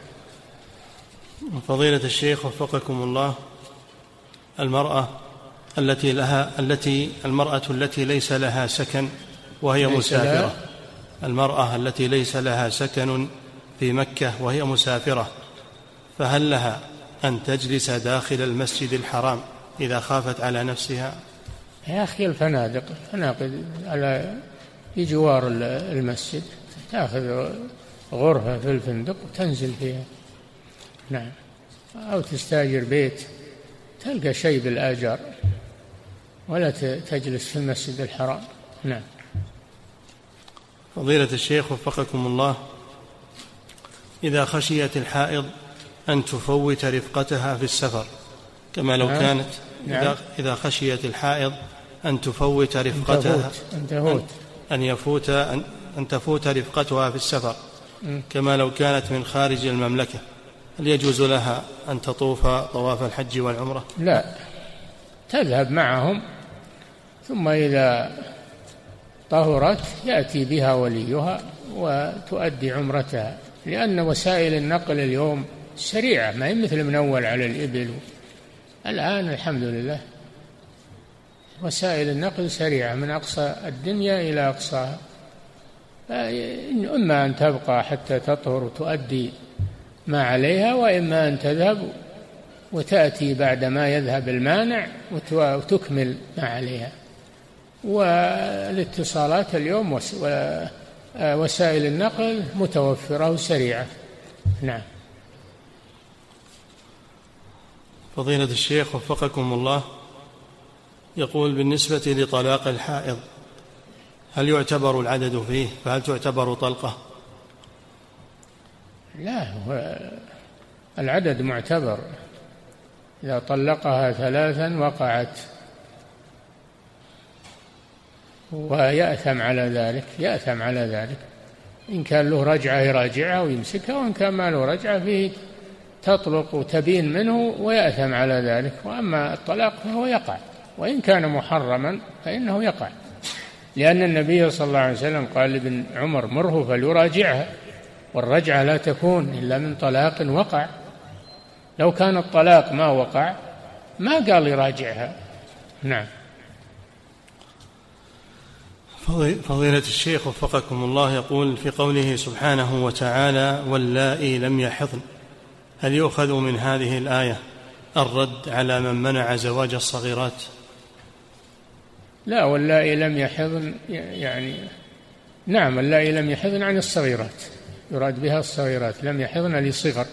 فضيلة الشيخ وفقكم الله، المرأة التي لها التي المرأة التي ليس لها سكن وهي مسافرة، المرأة التي ليس لها سكن في مكة وهي مسافرة، فهل لها أن تجلس داخل المسجد الحرام إذا خافت على نفسها؟ يا أخي الفنادق الفنادق على في جوار المسجد، تأخذ غرفة في الفندق وتنزل فيها. نعم. أو تستاجر بيت تلقى شيء بالآجار، ولا تجلس في المسجد الحرام. نعم. فضيلة الشيخ وفقكم الله، إذا خشيت الحائض أن تفوت رفقتها في السفر كما لو كانت نعم. إذا خشيت الحائض أن تفوت رفقتها أن, تفوت. أن, يفوت أن, أن تفوت رفقتها في السفر كما لو كانت من خارج المملكة، هل يجوز لها أن تطوف طواف الحج والعمرة؟ لا، تذهب معهم، ثم إذا طهرت يأتي بها وليها وتؤدي عمرتها، لأن وسائل النقل اليوم سريعة، ما هي مثل من أول على الإبل. الآن الحمد لله وسائل النقل سريعة من أقصى الدنيا إلى أقصاها، إما أن تبقى حتى تطهر وتؤدي ما عليها، وإما أن تذهب وتأتي بعد ما يذهب المانع وتكمل ما عليها. والاتصالات اليوم وسائل النقل متوفرة وسريعة. نعم. فضيلة الشيخ وفقكم الله، يقول بالنسبة لطلاق الحائض هل يعتبر العدد فيه؟ فهل تعتبر طلقة؟ لا، العدد معتبر، إذا طلقها ثلاثا وقعت، ويأثم على ذلك، يأثم على ذلك. إن كان له رجعة يراجعها ويمسكها، وإن كان ما له رجعة فيه تطلق وتبين منه ويأثم على ذلك. وأما الطلاق فهو يقع، وإن كان محرما فإنه يقع، لأن النبي صلى الله عليه وسلم قال لابن عمر مره فليراجعها، والرجعة لا تكون إلا من طلاق وقع. لو كان الطلاق ما وقع ما قال يراجعها. نعم. فضيلة الشيخ وفقكم الله، يقول في قوله سبحانه وتعالى واللائي لم يحضن، هل يؤخذ من هذه الآية الرد على من منع زواج الصغيرات؟ لا، واللائي لم يحضن يعني نعم، اللائي لم يحضن عن الصغيرات، يراد بها الصغيرات، لم يحضن لصغر،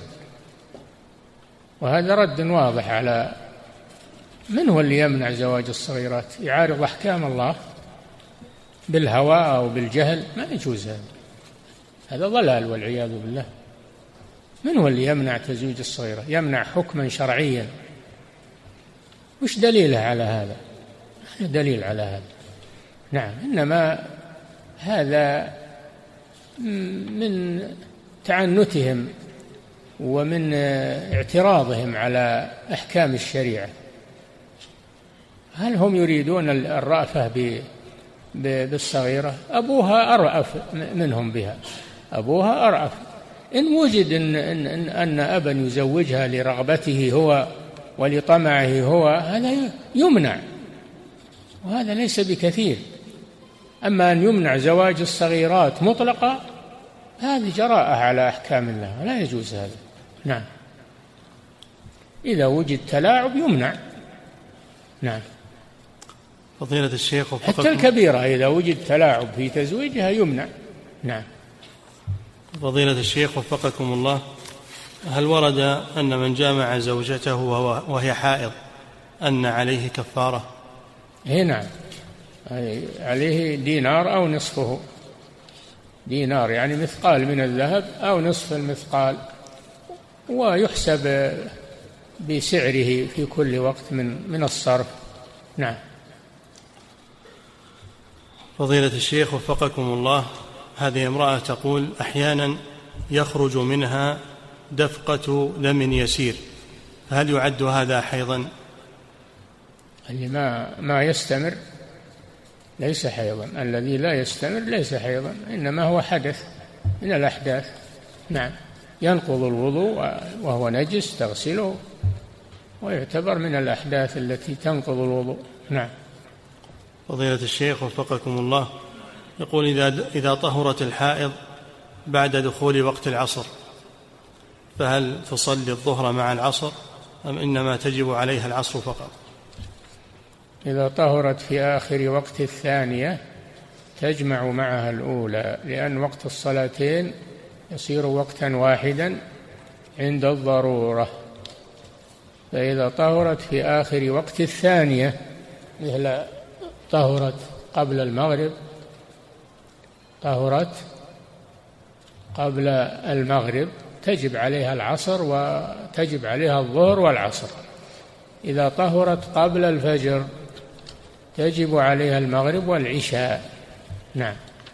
وهذا رد واضح على من هو اللي يمنع زواج الصغيرات، يعارض أحكام الله بالهوى أو بالجهل، ما يجوز هذا، هذا ضلال والعياذ بالله. من هو اللي يمنع تزويج الصغيرة؟ يمنع حكما شرعيا، وش دليله على هذا؟ دليل على هذا. نعم. إنما هذا من تعنتهم ومن اعتراضهم على أحكام الشريعة. هل هم يريدون الرأفة بالصغيرة؟ أبوها أرأف منهم بها، أبوها أرأف. إن وجد إن, إن, إن, أن أبا يزوجها لرغبته هو ولطمعه هو، هذا يمنع، وهذا ليس بكثير. أما أن يمنع زواج الصغيرات مطلقة، هذه جراءة على أحكام الله، لا يجوز هذا. نعم. إذا وجد تلاعب يمنع. نعم. فضيلة الشيخ حتى الكبيرة إذا وجد تلاعب في تزويجها يمنع. نعم. فضيلة الشيخ وفقكم الله، هل ورد أن من جامع زوجته وهي حائض أن عليه كفارة؟ إيه نعم، عليه دينار أو نصفه، دينار يعني مثقال من الذهب أو نصف المثقال، ويحسب بسعره في كل وقت من من الصرف. نعم. فضيلة الشيخ وفقكم الله، هذه امرأة تقول أحيانا يخرج منها دفقة دم يسير، هل يعد هذا حيضا؟ اللي ما ما يستمر ليس حيضا، الذي لا يستمر ليس حيضا، إنما هو حدث من الأحداث. نعم، ينقض الوضوء وهو نجس تغسله، ويعتبر من الأحداث التي تنقض الوضوء. نعم. فضيلة الشيخ وفقكم الله، يقول إذا إذا طهرت الحائض بعد دخول وقت العصر فهل تصلي الظهر مع العصر أم إنما تجب عليها العصر فقط؟ إذا طهرت في آخر وقت الثانية تجمع معها الأولى، لأن وقت الصلاتين يصير وقتا واحدا عند الضرورة. فإذا طهرت في آخر وقت الثانية، مثل طهرت قبل المغرب، طهرت قبل المغرب تجب عليها العصر وتجب عليها الظهر والعصر. إذا طهرت قبل الفجر تجب عليها المغرب والعشاء. نعم.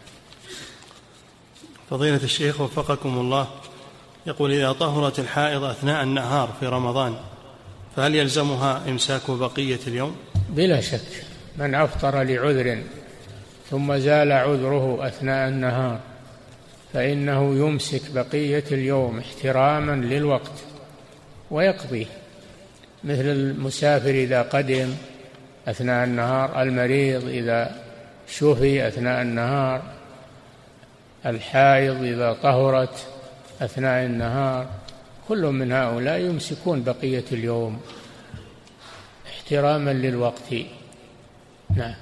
فضيلة الشيخ وفقكم الله، يقول إذا طهرت الحائض أثناء النهار في رمضان فهل يلزمها إمساك بقية اليوم؟ بلا شك، من أفطر لعذر ثم زال عذره أثناء النهار فإنه يمسك بقية اليوم احتراما للوقت ويقضيه، مثل المسافر إذا قدم أثناء النهار، المريض إذا شفي أثناء النهار، الحائض إذا طهرت أثناء النهار، كل من هؤلاء يمسكون بقية اليوم احتراما للوقت. نعم.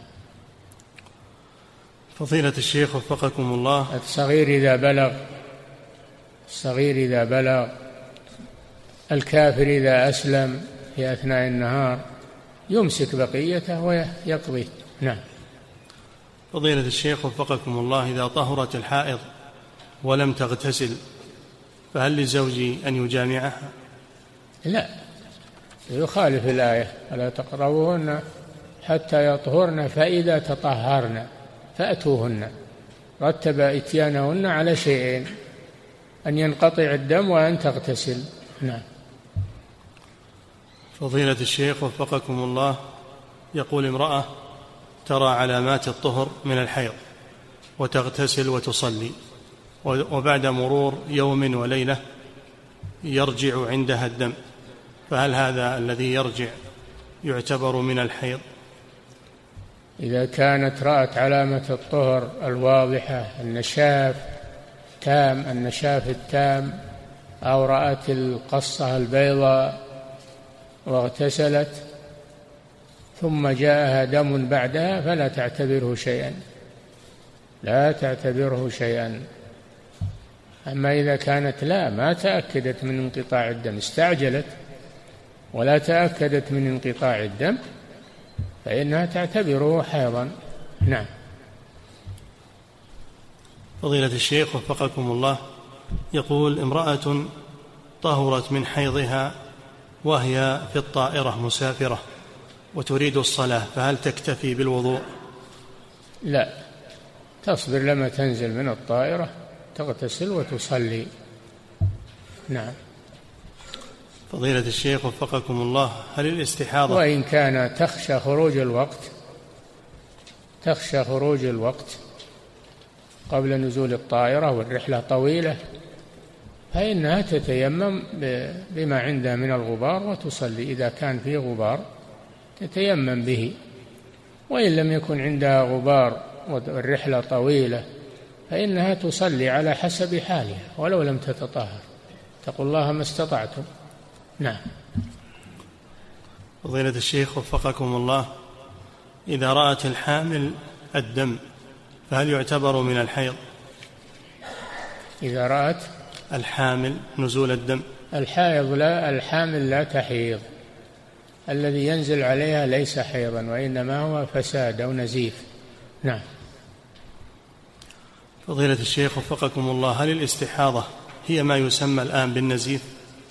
فضيلة الشيخ وفقكم الله، الصغير إذا بلغ الصغير إذا بلغ الكافر إذا أسلم في أثناء النهار يمسك بقيته ويقضي. نعم. فضيلة الشيخ وفقكم الله، إذا طهرت الحائض ولم تغتسل فهل للزوج أن يجامعها؟ لا، يخالف الآية: ولا تقربوهن حتى يطهرن فإذا تطهرن فأتوهن. رتب إتيانهن على شيئين: أن ينقطع الدم وأن تغتسل. نعم. فضيلة الشيخ وفقكم الله، يقول امرأة ترى علامات الطهر من الحيض وتغتسل وتصلي، وبعد مرور يوم وليلة يرجع عندها الدم، فهل هذا الذي يرجع يعتبر من الحيض؟ إذا كانت رأت علامة الطهر الواضحة، النشاف تام النشاف التام، أو رأت القصة البيضاء واغتسلت ثم جاءها دم بعدها فلا تعتبره شيئا، لا تعتبره شيئا. أما إذا كانت لا ما تأكدت من انقطاع الدم، استعجلت ولا تأكدت من انقطاع الدم، فإنها تعتبره حيضا. نعم. فضيلة الشيخ وفقكم الله، يقول امرأة طهرت من حيضها وهي في الطائرة مسافرة وتريد الصلاة، فهل تكتفي بالوضوء؟ لا، تصبر لما تنزل من الطائرة تغتسل وتصلي. نعم. فضيلة الشيخ وفقكم الله، هل الاستحاضة وإن كان تخشى خروج الوقت تخشى خروج الوقت قبل نزول الطائرة والرحلة طويلة، فإنها تتيمم بما عندها من الغبار وتصلي. إذا كان فيه غبار تتيمم به، وإن لم يكن عندها غبار والرحلة طويلة فإنها تصلي على حسب حالها ولو لم تتطهر، اتقوا الله ما استطعتم. نعم. فضيلة الشيخ وفقكم الله، إذا رأت الحامل الدم فهل يعتبر من الحيض؟ إذا رأت الحامل نزول الدم؟ الحائض لا، الحامل لا تحيض، الذي ينزل عليها ليس حيضا وإنما هو فساد أو نزيف. نعم. فضيلة الشيخ وفقكم الله، هل الاستحاضة هي ما يسمى الآن بالنزيف؟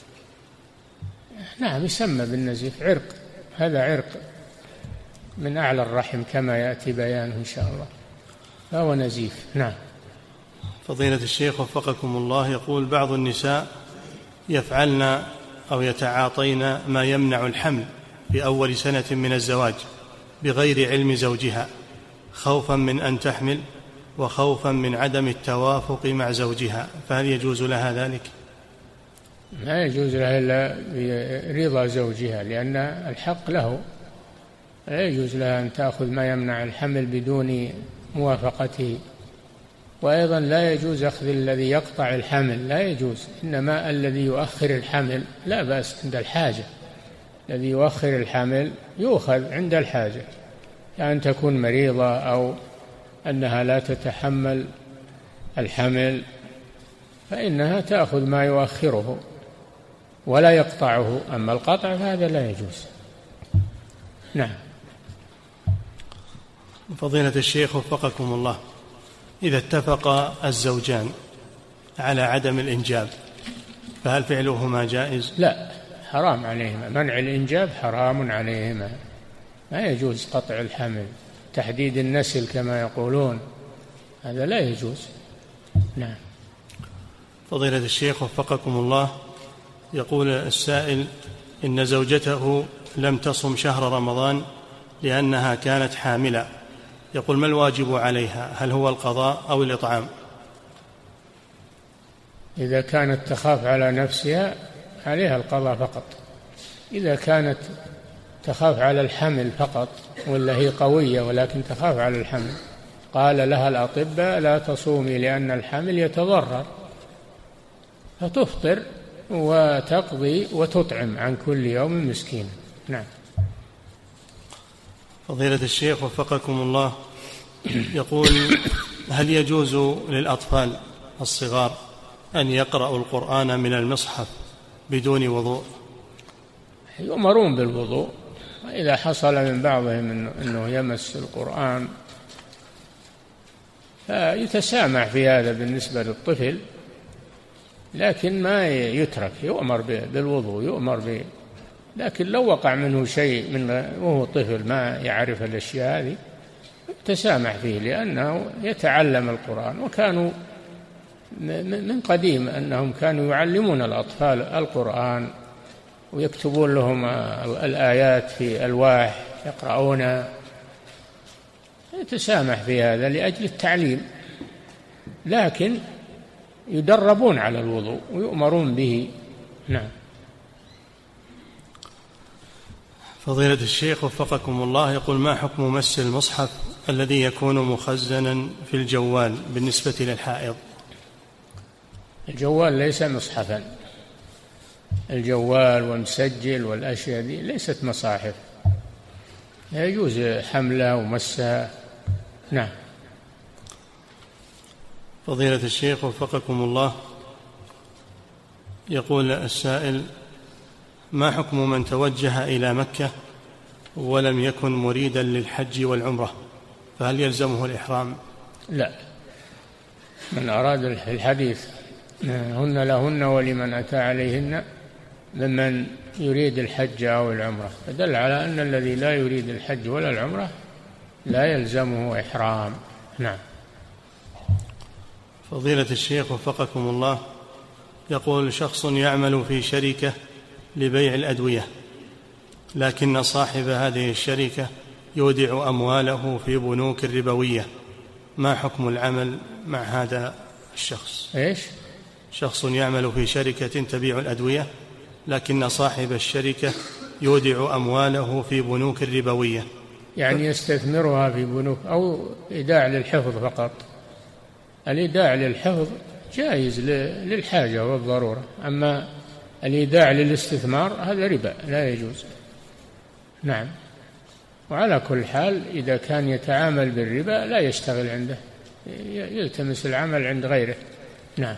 نعم، يسمى بالنزيف، عرق، هذا عرق من أعلى الرحم كما يأتي بيانه إن شاء الله، فهو نزيف. نعم. فضيلة الشيخ وفقكم الله، يقول بعض النساء يفعلن أو يتعاطين ما يمنع الحمل في أول سنة من الزواج بغير علم زوجها، خوفا من أن تحمل وخوفا من عدم التوافق مع زوجها، فهل يجوز لها ذلك؟ لا يجوز لها إلا برضا زوجها، لأن الحق له. لا يجوز لها أن تأخذ ما يمنع الحمل بدون موافقته. وأيضا لا يجوز أخذ الذي يقطع الحمل، لا يجوز. إنما الذي يؤخر الحمل لا بأس عند الحاجة. الذي يؤخر الحمل يؤخذ عند الحاجة، كأن تكون مريضة أو أنها لا تتحمل الحمل، فإنها تأخذ ما يؤخره ولا يقطعه. أما القطع فهذا لا يجوز. نعم. فضيلة الشيخ وفقكم الله، إذا اتفق الزوجان على عدم الإنجاب فهل فعلهما جائز؟ لا، حرام عليهما. منع الإنجاب حرام عليهما. ما يجوز قطع الحمل، تحديد النسل كما يقولون، هذا لا يجوز. نعم. فضيلة الشيخ وفقكم الله، يقول السائل إن زوجته لم تصم شهر رمضان لأنها كانت حاملة، يقول ما الواجب عليها؟ هل هو القضاء أو الإطعام؟ إذا كانت تخاف على نفسها عليها القضاء فقط. إذا كانت تخاف على الحمل فقط ولا هي قوية ولكن تخاف على الحمل، قال لها الأطباء لا تصومي لأن الحمل يتضرر، فتفطر وتقضي وتطعم عن كل يوم مسكين. نعم. فضيلة الشيخ وفقكم الله، يقول هل يجوز للأطفال الصغار أن يقرأوا القرآن من المصحف بدون وضوء؟ يؤمرون بالوضوء، وإذا حصل من بعضهم أنه يمس القرآن فيتسامح في هذا بالنسبة للطفل، لكن ما يترك، يؤمر بالوضوء، يؤمر به. لكن لو وقع منه شيء من وهو طفل ما يعرف الأشياء هذه تسامح فيه، لأنه يتعلم القرآن. وكانوا من قديم أنهم كانوا يعلمون الأطفال القرآن ويكتبون لهم الآيات في ألواح يقرؤونها، يتسامح في هذا لأجل التعليم، لكن يدربون على الوضوء ويؤمرون به. نعم. فضيلة الشيخ وفقكم الله، يقول ما حكم مس المصحف الذي يكون مخزنا في الجوال بالنسبة للحائض؟ الجوال ليس مصحفا، الجوال والمسجل والأشياء دي ليست مصاحف، لا يجوز حملها ومسها. نعم. فضيلة الشيخ وفقكم الله، يقول السائل ما حكم من توجه إلى مكة ولم يكن مريدا للحج والعمرة، فهل يلزمه الإحرام؟ لا، من أراد الحديث هن لهن ولمن أتى عليهن ممن يريد الحج أو العمرة، فدل على أن الذي لا يريد الحج ولا العمرة لا يلزمه إحرام. نعم. فضيلة الشيخ وفقكم الله، يقول شخص يعمل في شركة لبيع الأدوية، لكن صاحب هذه الشركة يودع أمواله في بنوك الربوية، ما حكم العمل مع هذا الشخص؟ إيش؟ شخص يعمل في شركة تبيع الأدوية، لكن صاحب الشركة يودع أمواله في بنوك الربوية، يعني يستثمرها في بنوك أو إيداع للحفظ فقط. الإيداع للحفظ جائز للحاجة والضرورة، أما الإيداع للاستثمار هذا ربا لا يجوز. نعم. وعلى كل حال إذا كان يتعامل بالربا لا يشتغل عنده، يلتمس العمل عند غيره. نعم.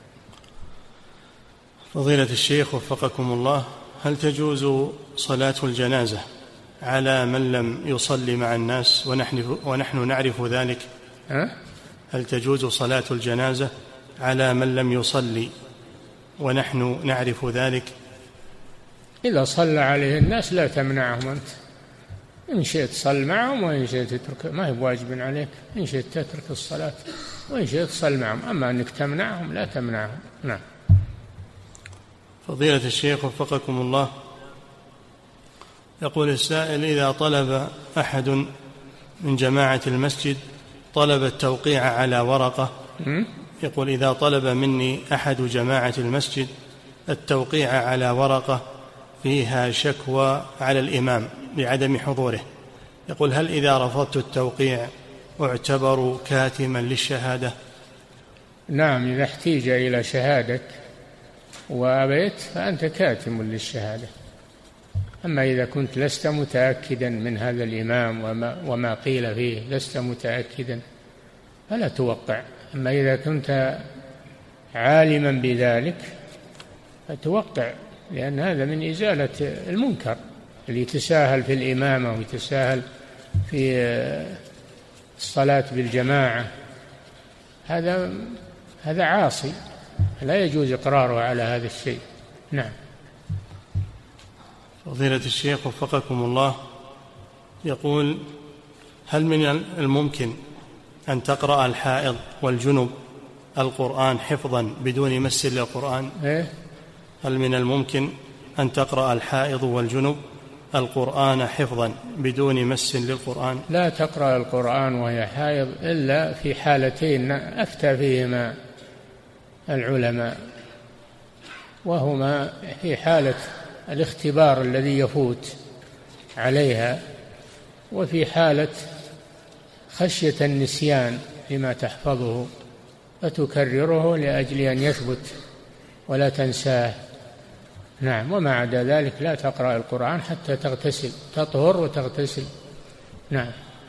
فضيلة الشيخ وفقكم الله، هل تجوز صلاة الجنازة على من لم يصلي مع الناس ونحن, ونحن نعرف ذلك؟ أه؟ هل تجوز صلاة الجنازة على من لم يصلي ونحن نعرف ذلك؟ إذا صلى عليه الناس لا تمنعهم أنت، إن شئت صل معهم وإن شئت تترك، ما هي واجب عليك، إن شئت تترك الصلاة وإن شئت صل معهم، أما أنك تمنعهم لا تمنعهم. نعم. فضيلة الشيخ وفقكم الله، يقول السائل: إذا طلب أحد من جماعة المسجد طلب التوقيع على ورقة، يقول إذا طلب مني أحد جماعة المسجد التوقيع على ورقة فيها شكوى على الإمام بعدم حضوره، يقول هل إذا رفضت التوقيع اعتبر كاتما للشهادة؟ نعم، إذا احتيج إلى شهادة وأبيت فأنت كاتم للشهادة. أما إذا كنت لست متأكدا من هذا الإمام وما, وما قيل فيه، لست متأكدا فلا توقع. أما إذا كنت عالما بذلك فتوقع، لأن هذا من إزالة المنكر. اللي يتساهل في الإمامة ويتساهل في الصلاة بالجماعة هذا هذا عاصي، لا يجوز إقراره على هذا الشيء. نعم. فضيلة الشيخ وفقكم الله، يقول هل من الممكن أن تقرأ الحائض والجنب القرآن حفظا بدون مس للقرآن؟ إيه؟ هل من الممكن أن تقرأ الحائض والجنب القرآن حفظا بدون مس للقرآن؟ لا تقرأ القرآن وهي حائض إلا في حالتين أفتى فيهما العلماء، وهما في حالة الاختبار الذي يفوت عليها، وفي حالة خشية النسيان لما تحفظه فتكرره لأجل أن يثبت ولا تنساه. نعم. وما عدا ذلك لا تقرأ القرآن حتى تغتسل، تطهر وتغتسل. نعم.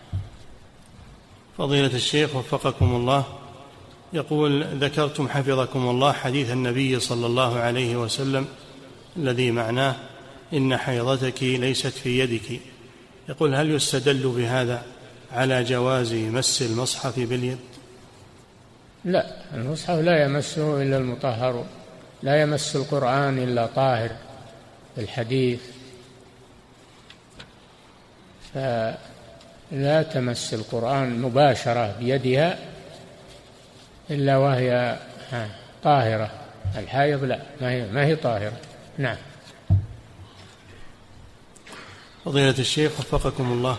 فضيلة الشيخ وفقكم الله، يقول ذكرتم حفظكم الله حديث النبي صلى الله عليه وسلم الذي معناه إن حيضتك ليست في يدك، يقول هل يستدل بهذا على جواز مس المصحف باليد؟ لا، المصحف لا يمسه إلا المطهر، لا يمس القرآن إلا طاهر الحديث، فلا تمس القرآن مباشرة بيدها إلا وهي طاهرة. الحائض لا، ما هي, ما هي طاهرة. نعم. فضيلة الشيخ وفقكم الله،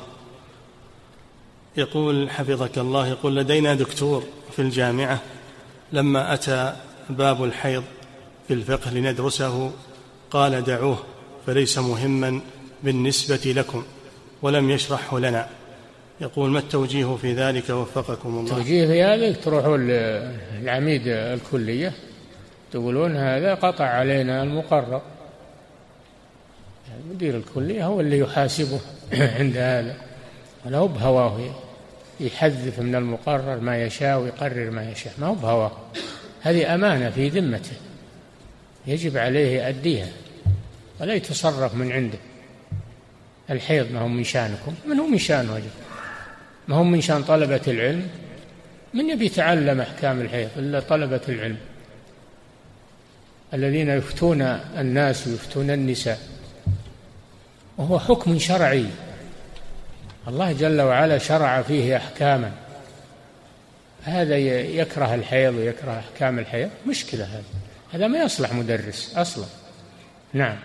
يقول حفظك الله، يقول لدينا دكتور في الجامعة لما أتى باب الحيض في الفقه لندرسه قال دعوه فليس مهما بالنسبة لكم ولم يشرحه لنا، يقول ما التوجيه في ذلك وفقكم الله؟ التوجيه في هذا تروحوا العميد الكلية تقولون هذا قطع علينا المقرر، مدير الكلية هو اللي يحاسبه عند هذا، ولا هو بهواه يحذف من المقرر ما يشاء ويقرر ما يشاء، ما هو بهواه، هذه أمانة في ذمته يجب عليه يؤديها ولا يتصرف من عنده. الحيض ما هو من شانكم، من هو من شانه؟ ما هو من شان طلبة العلم؟ من يبي يتعلم أحكام الحيض إلا طلبة العلم الذين يفتون الناس ويفتون النساء، وهو حكم شرعي الله جل وعلا شرع فيه أحكاما، هذا يكره الحيض ويكره أحكام الحيض، مشكلة هذا هذا ما يصلح مدرس أصلا. نعم.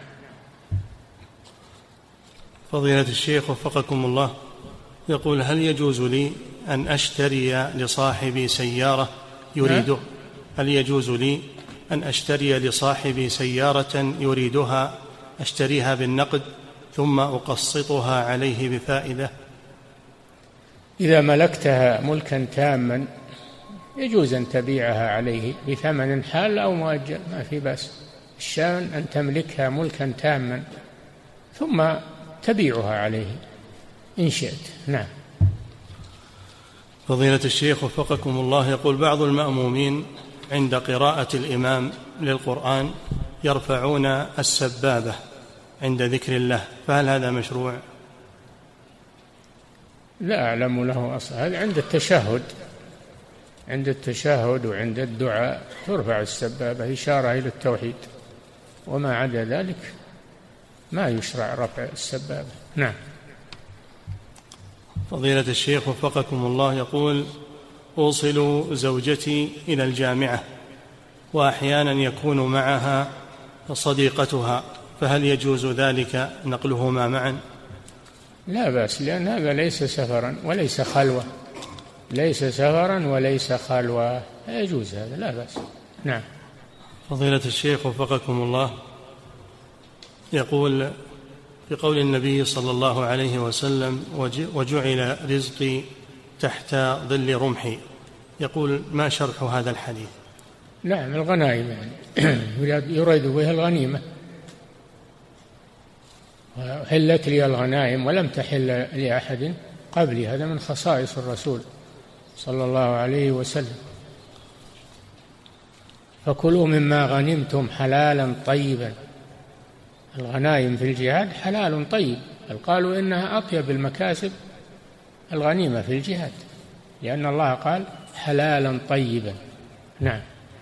فضيلة الشيخ وفقكم الله، يقول هل يجوز لي أن أشتري لصاحبي سيارة يريده؟ هل يجوز لي أن أشتري لصاحبي سيارة يريدها أشتريها بالنقد ثم أقسطها عليه بفائدة؟ إذا ملكتها ملكا تاما يجوز أن تبيعها عليه بثمن حال أو مؤجل، ما في بأس. الشأن أن تملكها ملكا تاما ثم تبيعها عليه إن شئت. نعم. فضيلة الشيخ وفقكم الله، يقول بعض المأمومين عند قراءة الإمام للقرآن يرفعون السبابة عند ذكر الله، فهل هذا مشروع؟ لا أعلم له أصل، هذا عند التشهد، عند التشهد وعند الدعاء ترفع السبابة إشارة إلى التوحيد، وما عدا ذلك ما يشرع رفع السبابة. نعم. فضيلة الشيخ وفقكم الله، يقول أوصل زوجتي إلى الجامعة وأحيانا يكون معها صديقتها، فهل يجوز ذلك نقلهما معا؟ لا بأس، لأن هذا ليس سفرا وليس خلوة، ليس سفرا وليس خلوة، يجوز هذا، لا بأس. نعم. فضيلة الشيخ وفقكم الله، يقول في قول النبي صلى الله عليه وسلم وجعل رزقي تحت ظل رمحي، يقول ما شرح هذا الحديث؟ نعم الغنائم، يعني يريد بها الغنيمة. حلت لي الغنائم ولم تحل لأحد قبلي، هذا من خصائص الرسول صلى الله عليه وسلم. فكلوا مما غنمتم حلالا طيبا. الغنائم في الجهاد حلال طيب، بل قالوا إنها أطيب المكاسب الغنيمة في الجهاد، لأن الله قال حلالا طيبا. نعم.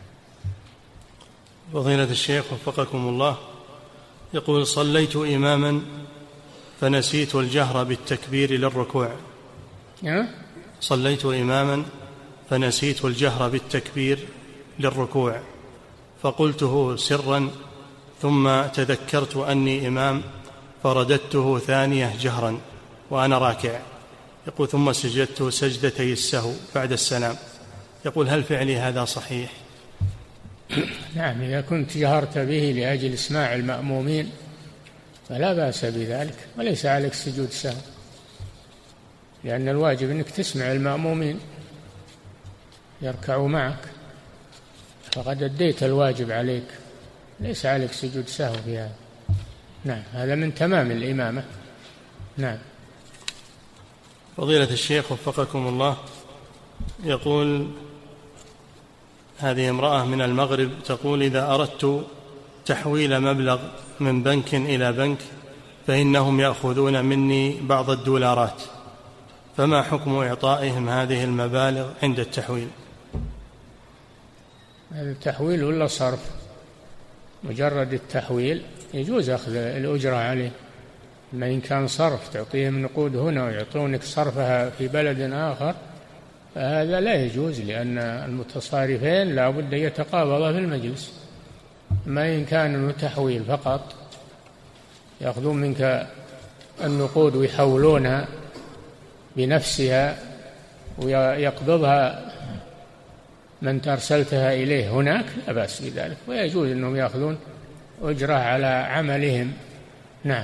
فضيلة الشيخ وفقكم الله، يقول صليت إماما فنسيت الجهر بالتكبير للركوع. أه؟ صليت إماما فنسيت الجهر بالتكبير للركوع، فقلته سرا، ثم تذكرت أني إمام فرددته ثانية جهرا وأنا راكع. يقول ثم سجدت سجدتي السهو بعد السلام. يقول هل فعلي هذا صحيح؟ نعم، إذا كنت جهرت به لأجل إسماع المأمومين فلا بأس بذلك، وليس عليك سجود سهو، لأن الواجب أنك تسمع المأمومين يركعوا معك، فقد أديت الواجب عليك، ليس عليك سجود سهو في هذا. نعم، هذا من تمام الإمامة. نعم. فضيلة الشيخ وفقكم الله، يقول هذه امرأة من المغرب تقول إذا أردت تحويل مبلغ من بنك إلى بنك فإنهم يأخذون مني بعض الدولارات، فما حكم إعطائهم هذه المبالغ عند التحويل؟ هذا التحويل ولا صرف؟ مجرد التحويل يجوز أخذ الأجرة عليه، ما إن كان صرف تعطيهم نقود هنا ويعطونك صرفها في بلد آخر فهذا لا يجوز، لأن المتصارفين لا بد يتقابضا في المجلس. ما إن كان تحويل فقط يأخذون منك النقود ويحولونها بنفسها ويقبضها من أرسلتها إليه هناك، لا بأس بذلك، ويجوز أنهم يأخذون أجرة على عملهم. نعم.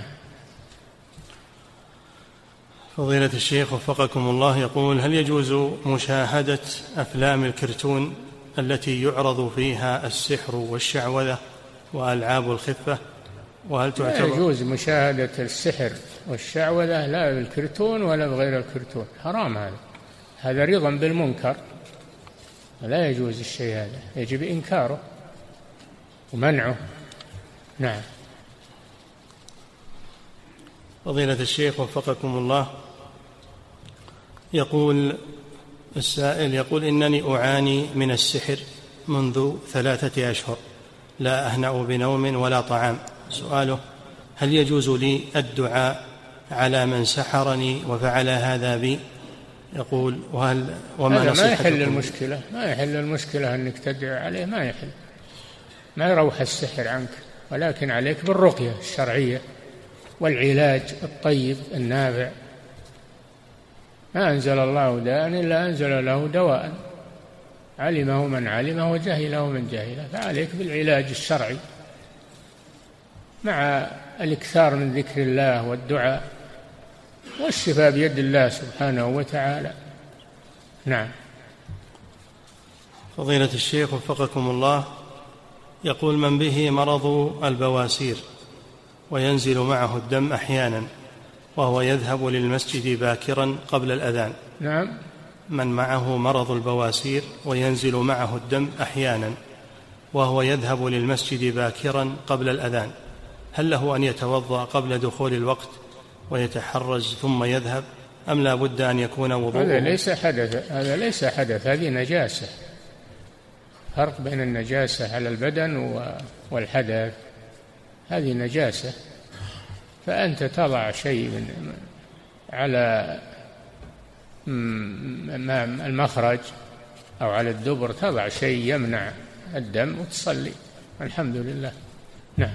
فضيلة الشيخ وفقكم الله، يقول هل يجوز مشاهدة أفلام الكرتون التي يعرض فيها السحر والشعوذة وألعاب الخفة، وهل تعتبر؟ لا يجوز مشاهدة السحر والشعوذة لا بالكرتون ولا بغير الكرتون، حرام هذا، هذا رضا بالمنكر، لا يجوز الشيء هذا، يجب إنكاره ومنعه. نعم. فضيلة الشيخ وفقكم الله، يقول السائل يقول إنني أعاني من السحر منذ ثلاثة أشهر، لا أهنأ بنوم ولا طعام. سؤاله هل يجوز لي الدعاء على من سحرني وفعل هذا بي؟ يقول وهل وما هذا ما نصيحتكم؟ يحل المشكلة، ما يحل المشكلة أنك تدعي عليه، ما يحل، ما يروح السحر عنك، ولكن عليك بالرقية الشرعية والعلاج الطيب النافع. ما أنزل الله داء إلا أنزل له دواء، علمه من علمه وجهله من جهله، فعليك بالعلاج الشرعي مع الإكثار من ذكر الله والدعاء، والشفاء بيد الله سبحانه وتعالى. نعم. فضيلة الشيخ وفقكم الله، يقول من به مرض البواسير وينزل معه الدم أحيانا وهو يذهب للمسجد باكرا قبل الأذان. نعم. من معه مرض البواسير وينزل معه الدم أحيانا وهو يذهب للمسجد باكرا قبل الأذان، هل له أن يتوضأ قبل دخول الوقت ويتحرز ثم يذهب، أم لا بد أن يكون وضوءه؟ هذا ليس حدث، هذا ليس حدث، هذه نجاسة، فرق بين النجاسة على البدن والحدث، هذه نجاسة، فأنت تضع شيء من على المخرج أو على الدبر، تضع شيء يمنع الدم وتصلي، الحمد لله. نعم.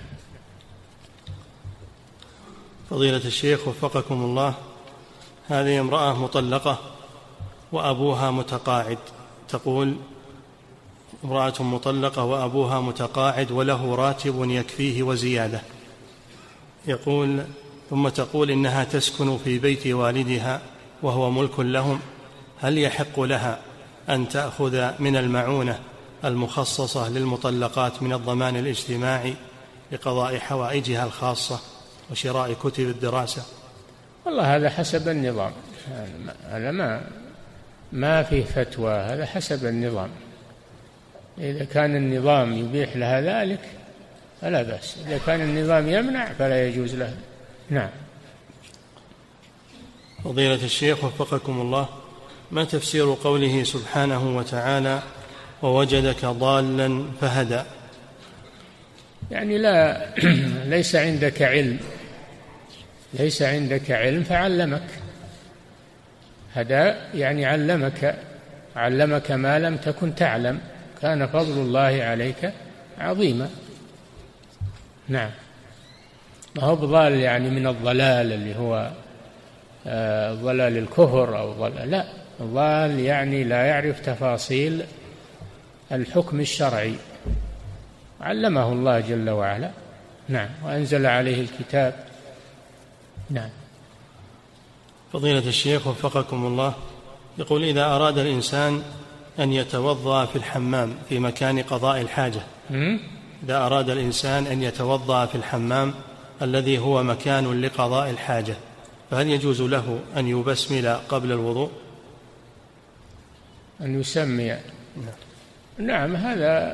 فضيلة الشيخ وفقكم الله، هذه امرأة مطلقة وأبوها متقاعد، تقول امرأة مطلقة وأبوها متقاعد وله راتب يكفيه وزيادة، يقول ثم تقول إنها تسكن في بيت والدها وهو ملك لهم، هل يحق لها أن تأخذ من المعونة المخصصة للمطلقات من الضمان الاجتماعي لقضاء حوائجها الخاصة وشراء كتب الدراسة؟ والله هذا حسب النظام، هذا ما ما فيه فتوى، هذا حسب النظام. إذا كان النظام يبيح لها ذلك فلا بأس، إذا كان النظام يمنع فلا يجوز له. نعم. فضيلة الشيخ وفقكم الله، ما تفسير قوله سبحانه وتعالى ووجدك ضالا فهدى؟ يعني لا ليس عندك علم، ليس عندك علم فعلمك. هدى يعني علمك، علمك ما لم تكن تعلم، كان فضل الله عليك عظيما. نعم. ما هو بضال يعني من الضلال اللي هو آه ضلال الكفر أو ضلال، لا، الضال يعني لا يعرف تفاصيل الحكم الشرعي، علمه الله جل وعلا. نعم. وأنزل عليه الكتاب. نعم. فضيلة الشيخ وفقكم الله، يقول إذا أراد الإنسان أن يتوضأ في الحمام في مكان قضاء الحاجة، إذا أراد الإنسان أن يتوضأ في الحمام الذي هو مكان لقضاء الحاجة، فهل يجوز له أن يبسمل قبل الوضوء؟ أن يسمي؟ نعم, نعم. هذا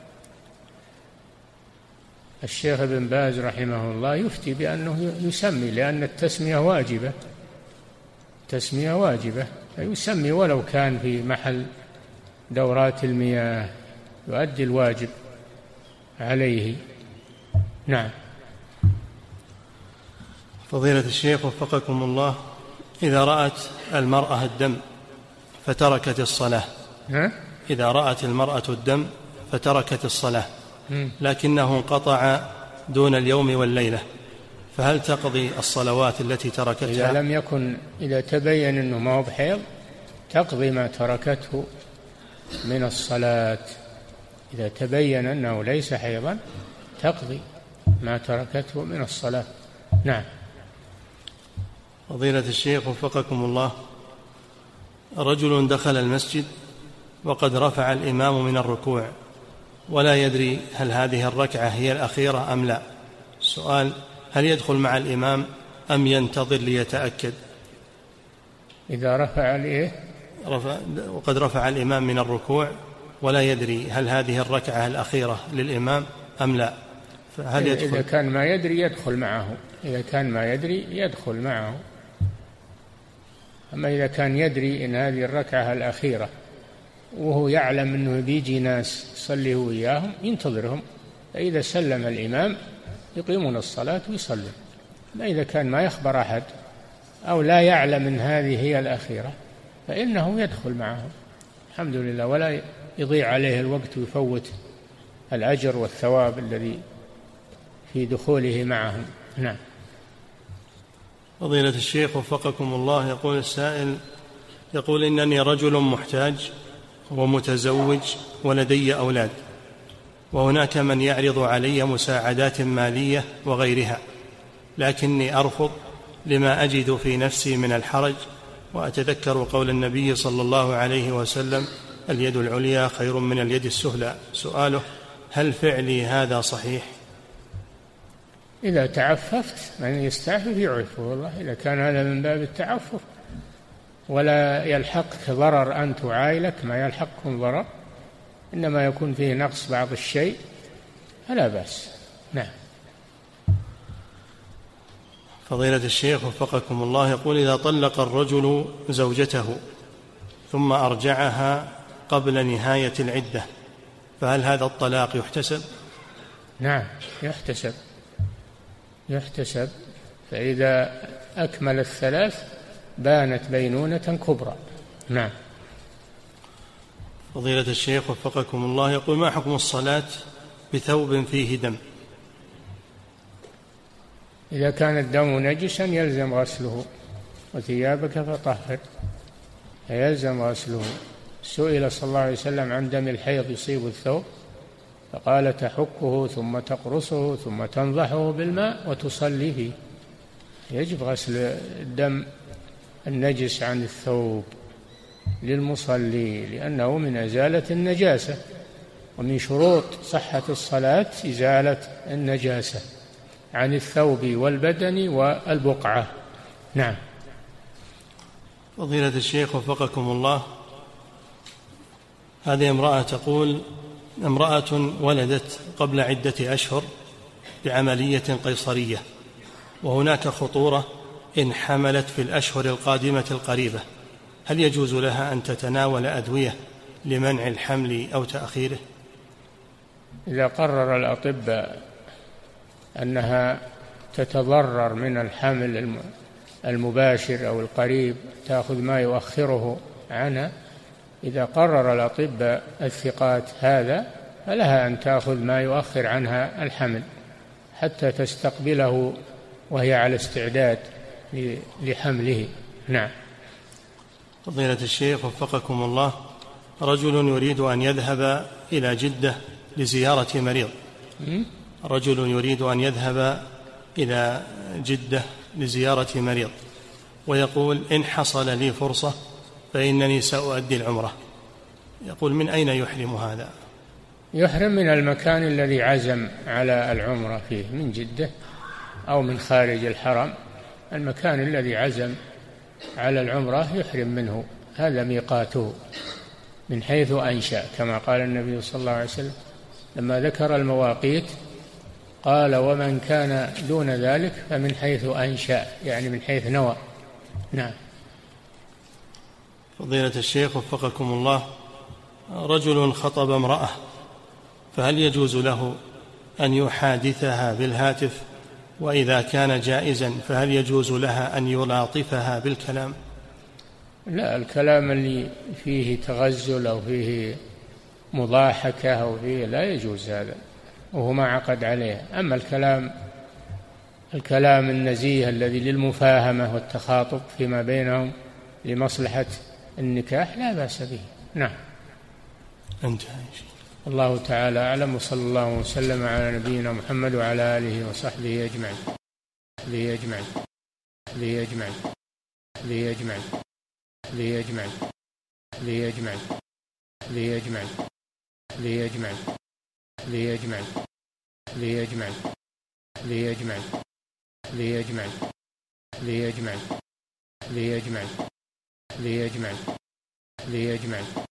الشيخ ابن باز رحمه الله يفتي بأنه يسمي، لأن التسمية واجبة، التسمية واجبة، فيسمي ولو كان في محل دورات المياه، يؤدي الواجب عليه. نعم. فضيلة الشيخ وفقكم الله، إذا رأت المرأة الدم فتركت الصلاة، ها؟ إذا رأت المرأة الدم فتركت الصلاة لكنه انقطع دون اليوم والليلة، فهل تقضي الصلوات التي تركتها؟ إذا لم يكن، إذا تبين أنه ما هو بحيض تقضي ما تركته من الصلاة، إذا تبين أنه ليس حيضا تقضي ما تركته من الصلاة. نعم. فضيلة الشيخ وفقكم الله، رجل دخل المسجد وقد رفع الإمام من الركوع ولا يدري هل هذه الركعة هي الأخيرة أم لا. السؤال: هل يدخل مع الإمام أم ينتظر ليتأكد؟ إذا رفع الإيه؟ رفع وقد رفع الإمام من الركوع ولا يدري هل هذه الركعة الأخيرة للإمام أم لا، فهل يدخل؟ إذا كان ما يدري يدخل معه، إذا كان ما يدري يدخل معه. أما إذا كان يدري إن هذه الركعة الأخيرة وهو يعلم أنه بيجي ناس يصلي وياهم ينتظرهم، فإذا سلم الإمام يقيمون الصلاة ويصلون. ما إذا كان ما يخبر أحد أو لا يعلم أن هذه هي الأخيرة فإنه يدخل معهم الحمد لله، ولا يضيع عليه الوقت ويفوت الأجر والثواب الذي في دخوله معهم. نعم. فضيلة الشيخ وفقكم الله، يقول السائل، يقول إنني رجل محتاج ومتزوج ولدي أولاد، وهناك من يعرض علي مساعدات مالية وغيرها، لكني أرفض لما أجد في نفسي من الحرج، وأتذكر قول النبي صلى الله عليه وسلم: اليد العليا خير من اليد السفلى. سؤاله: هل فعلي هذا صحيح؟ إذا تعففت، من يستعفف يعرفه والله، إذا كان هذا من باب التعفف ولا يلحقك ضرر أن تعايلك ما يلحقكم ضرر، إنما يكون فيه نقص بعض الشيء فلا بأس. نعم. فضيلة الشيخ وفقكم الله، يقول: إذا طلق الرجل زوجته ثم أرجعها قبل نهاية العدة فهل هذا الطلاق يحتسب؟ نعم يحتسب، يحتسب، فإذا أكمل الثلاث بانت بينونة كبرى. نعم. فضيلة الشيخ وفقكم الله، يقول: ما حكم الصلاة بثوب فيه دم؟ إذا كان الدم نجسا يلزم غسله، وثيابك فطهر، يلزم غسله. سئل صلى الله عليه وسلم عن دم الحيض يصيب الثوب فقال تحكه ثم تقرصه ثم تنضحه بالماء وتصلي فيه. يجب غسل الدم النجس عن الثوب للمصلي لأنه من إزالة النجاسة، ومن شروط صحة الصلاة إزالة النجاسة عن الثوب والبدن والبقعة. نعم. فضيلة الشيخ وفقكم الله، هذه امرأة تقول: امرأة ولدت قبل عدة أشهر بعملية قيصرية، وهناك خطورة إن حملت في الأشهر القادمة القريبة، هل يجوز لها أن تتناول أدوية لمنع الحمل أو تأخيره؟ إذا قرر الأطباء أنها تتضرر من الحمل المباشر أو القريب تأخذ ما يؤخره عنها، إذا قرر الأطباء الثقات هذا فلها أن تأخذ ما يؤخر عنها الحمل حتى تستقبله وهي على استعداد لحمله. نعم. فضيلة الشيخ وفقكم الله، رجل يريد أن يذهب إلى جدة لزيارة مريض رجل يريد أن يذهب إلى جدة لزيارة مريض ويقول: إن حصل لي فرصة فإنني سأؤدي العمرة. يقول: من أين يحرم هذا؟ يحرم من المكان الذي عزم على العمرة فيه، من جدة أو من خارج الحرم. المكان الذي عزم على العمرة يحرم منه، هذا ميقاته من حيث أنشأ، كما قال النبي صلى الله عليه وسلم لما ذكر المواقيت قال: ومن كان دون ذلك فمن حيث أنشأ، يعني من حيث نوى. نعم. فضيلة الشيخ وفقكم الله، رجل خطب امرأة، فهل يجوز له أن يحادثها بالهاتف؟ وإذا كان جائزا فهل يجوز لها أن يلاطفها بالكلام؟ لا، الكلام اللي فيه تغزل أو فيه مضاحكة أو فيه لا يجوز هذا، وهو ما عقد عليه. أما الكلام الكلام النزيه الذي للمفاهمة والتخاطب فيما بينهم لمصلحة النكاح لا بأس به. نعم. انتهى. الله تعالى أعلم، وصلى الله وسلم على نبينا محمد وعلى آله وصحبه أجمعين. ليجمعين ليجمعين ليجمعين ليجمعين ليجمعين ليجمعين ليجمعين ليجمعين ليجمعين ليجمعين ليجمعين ليجمعين ليجمعين ليجمعين ليجمعين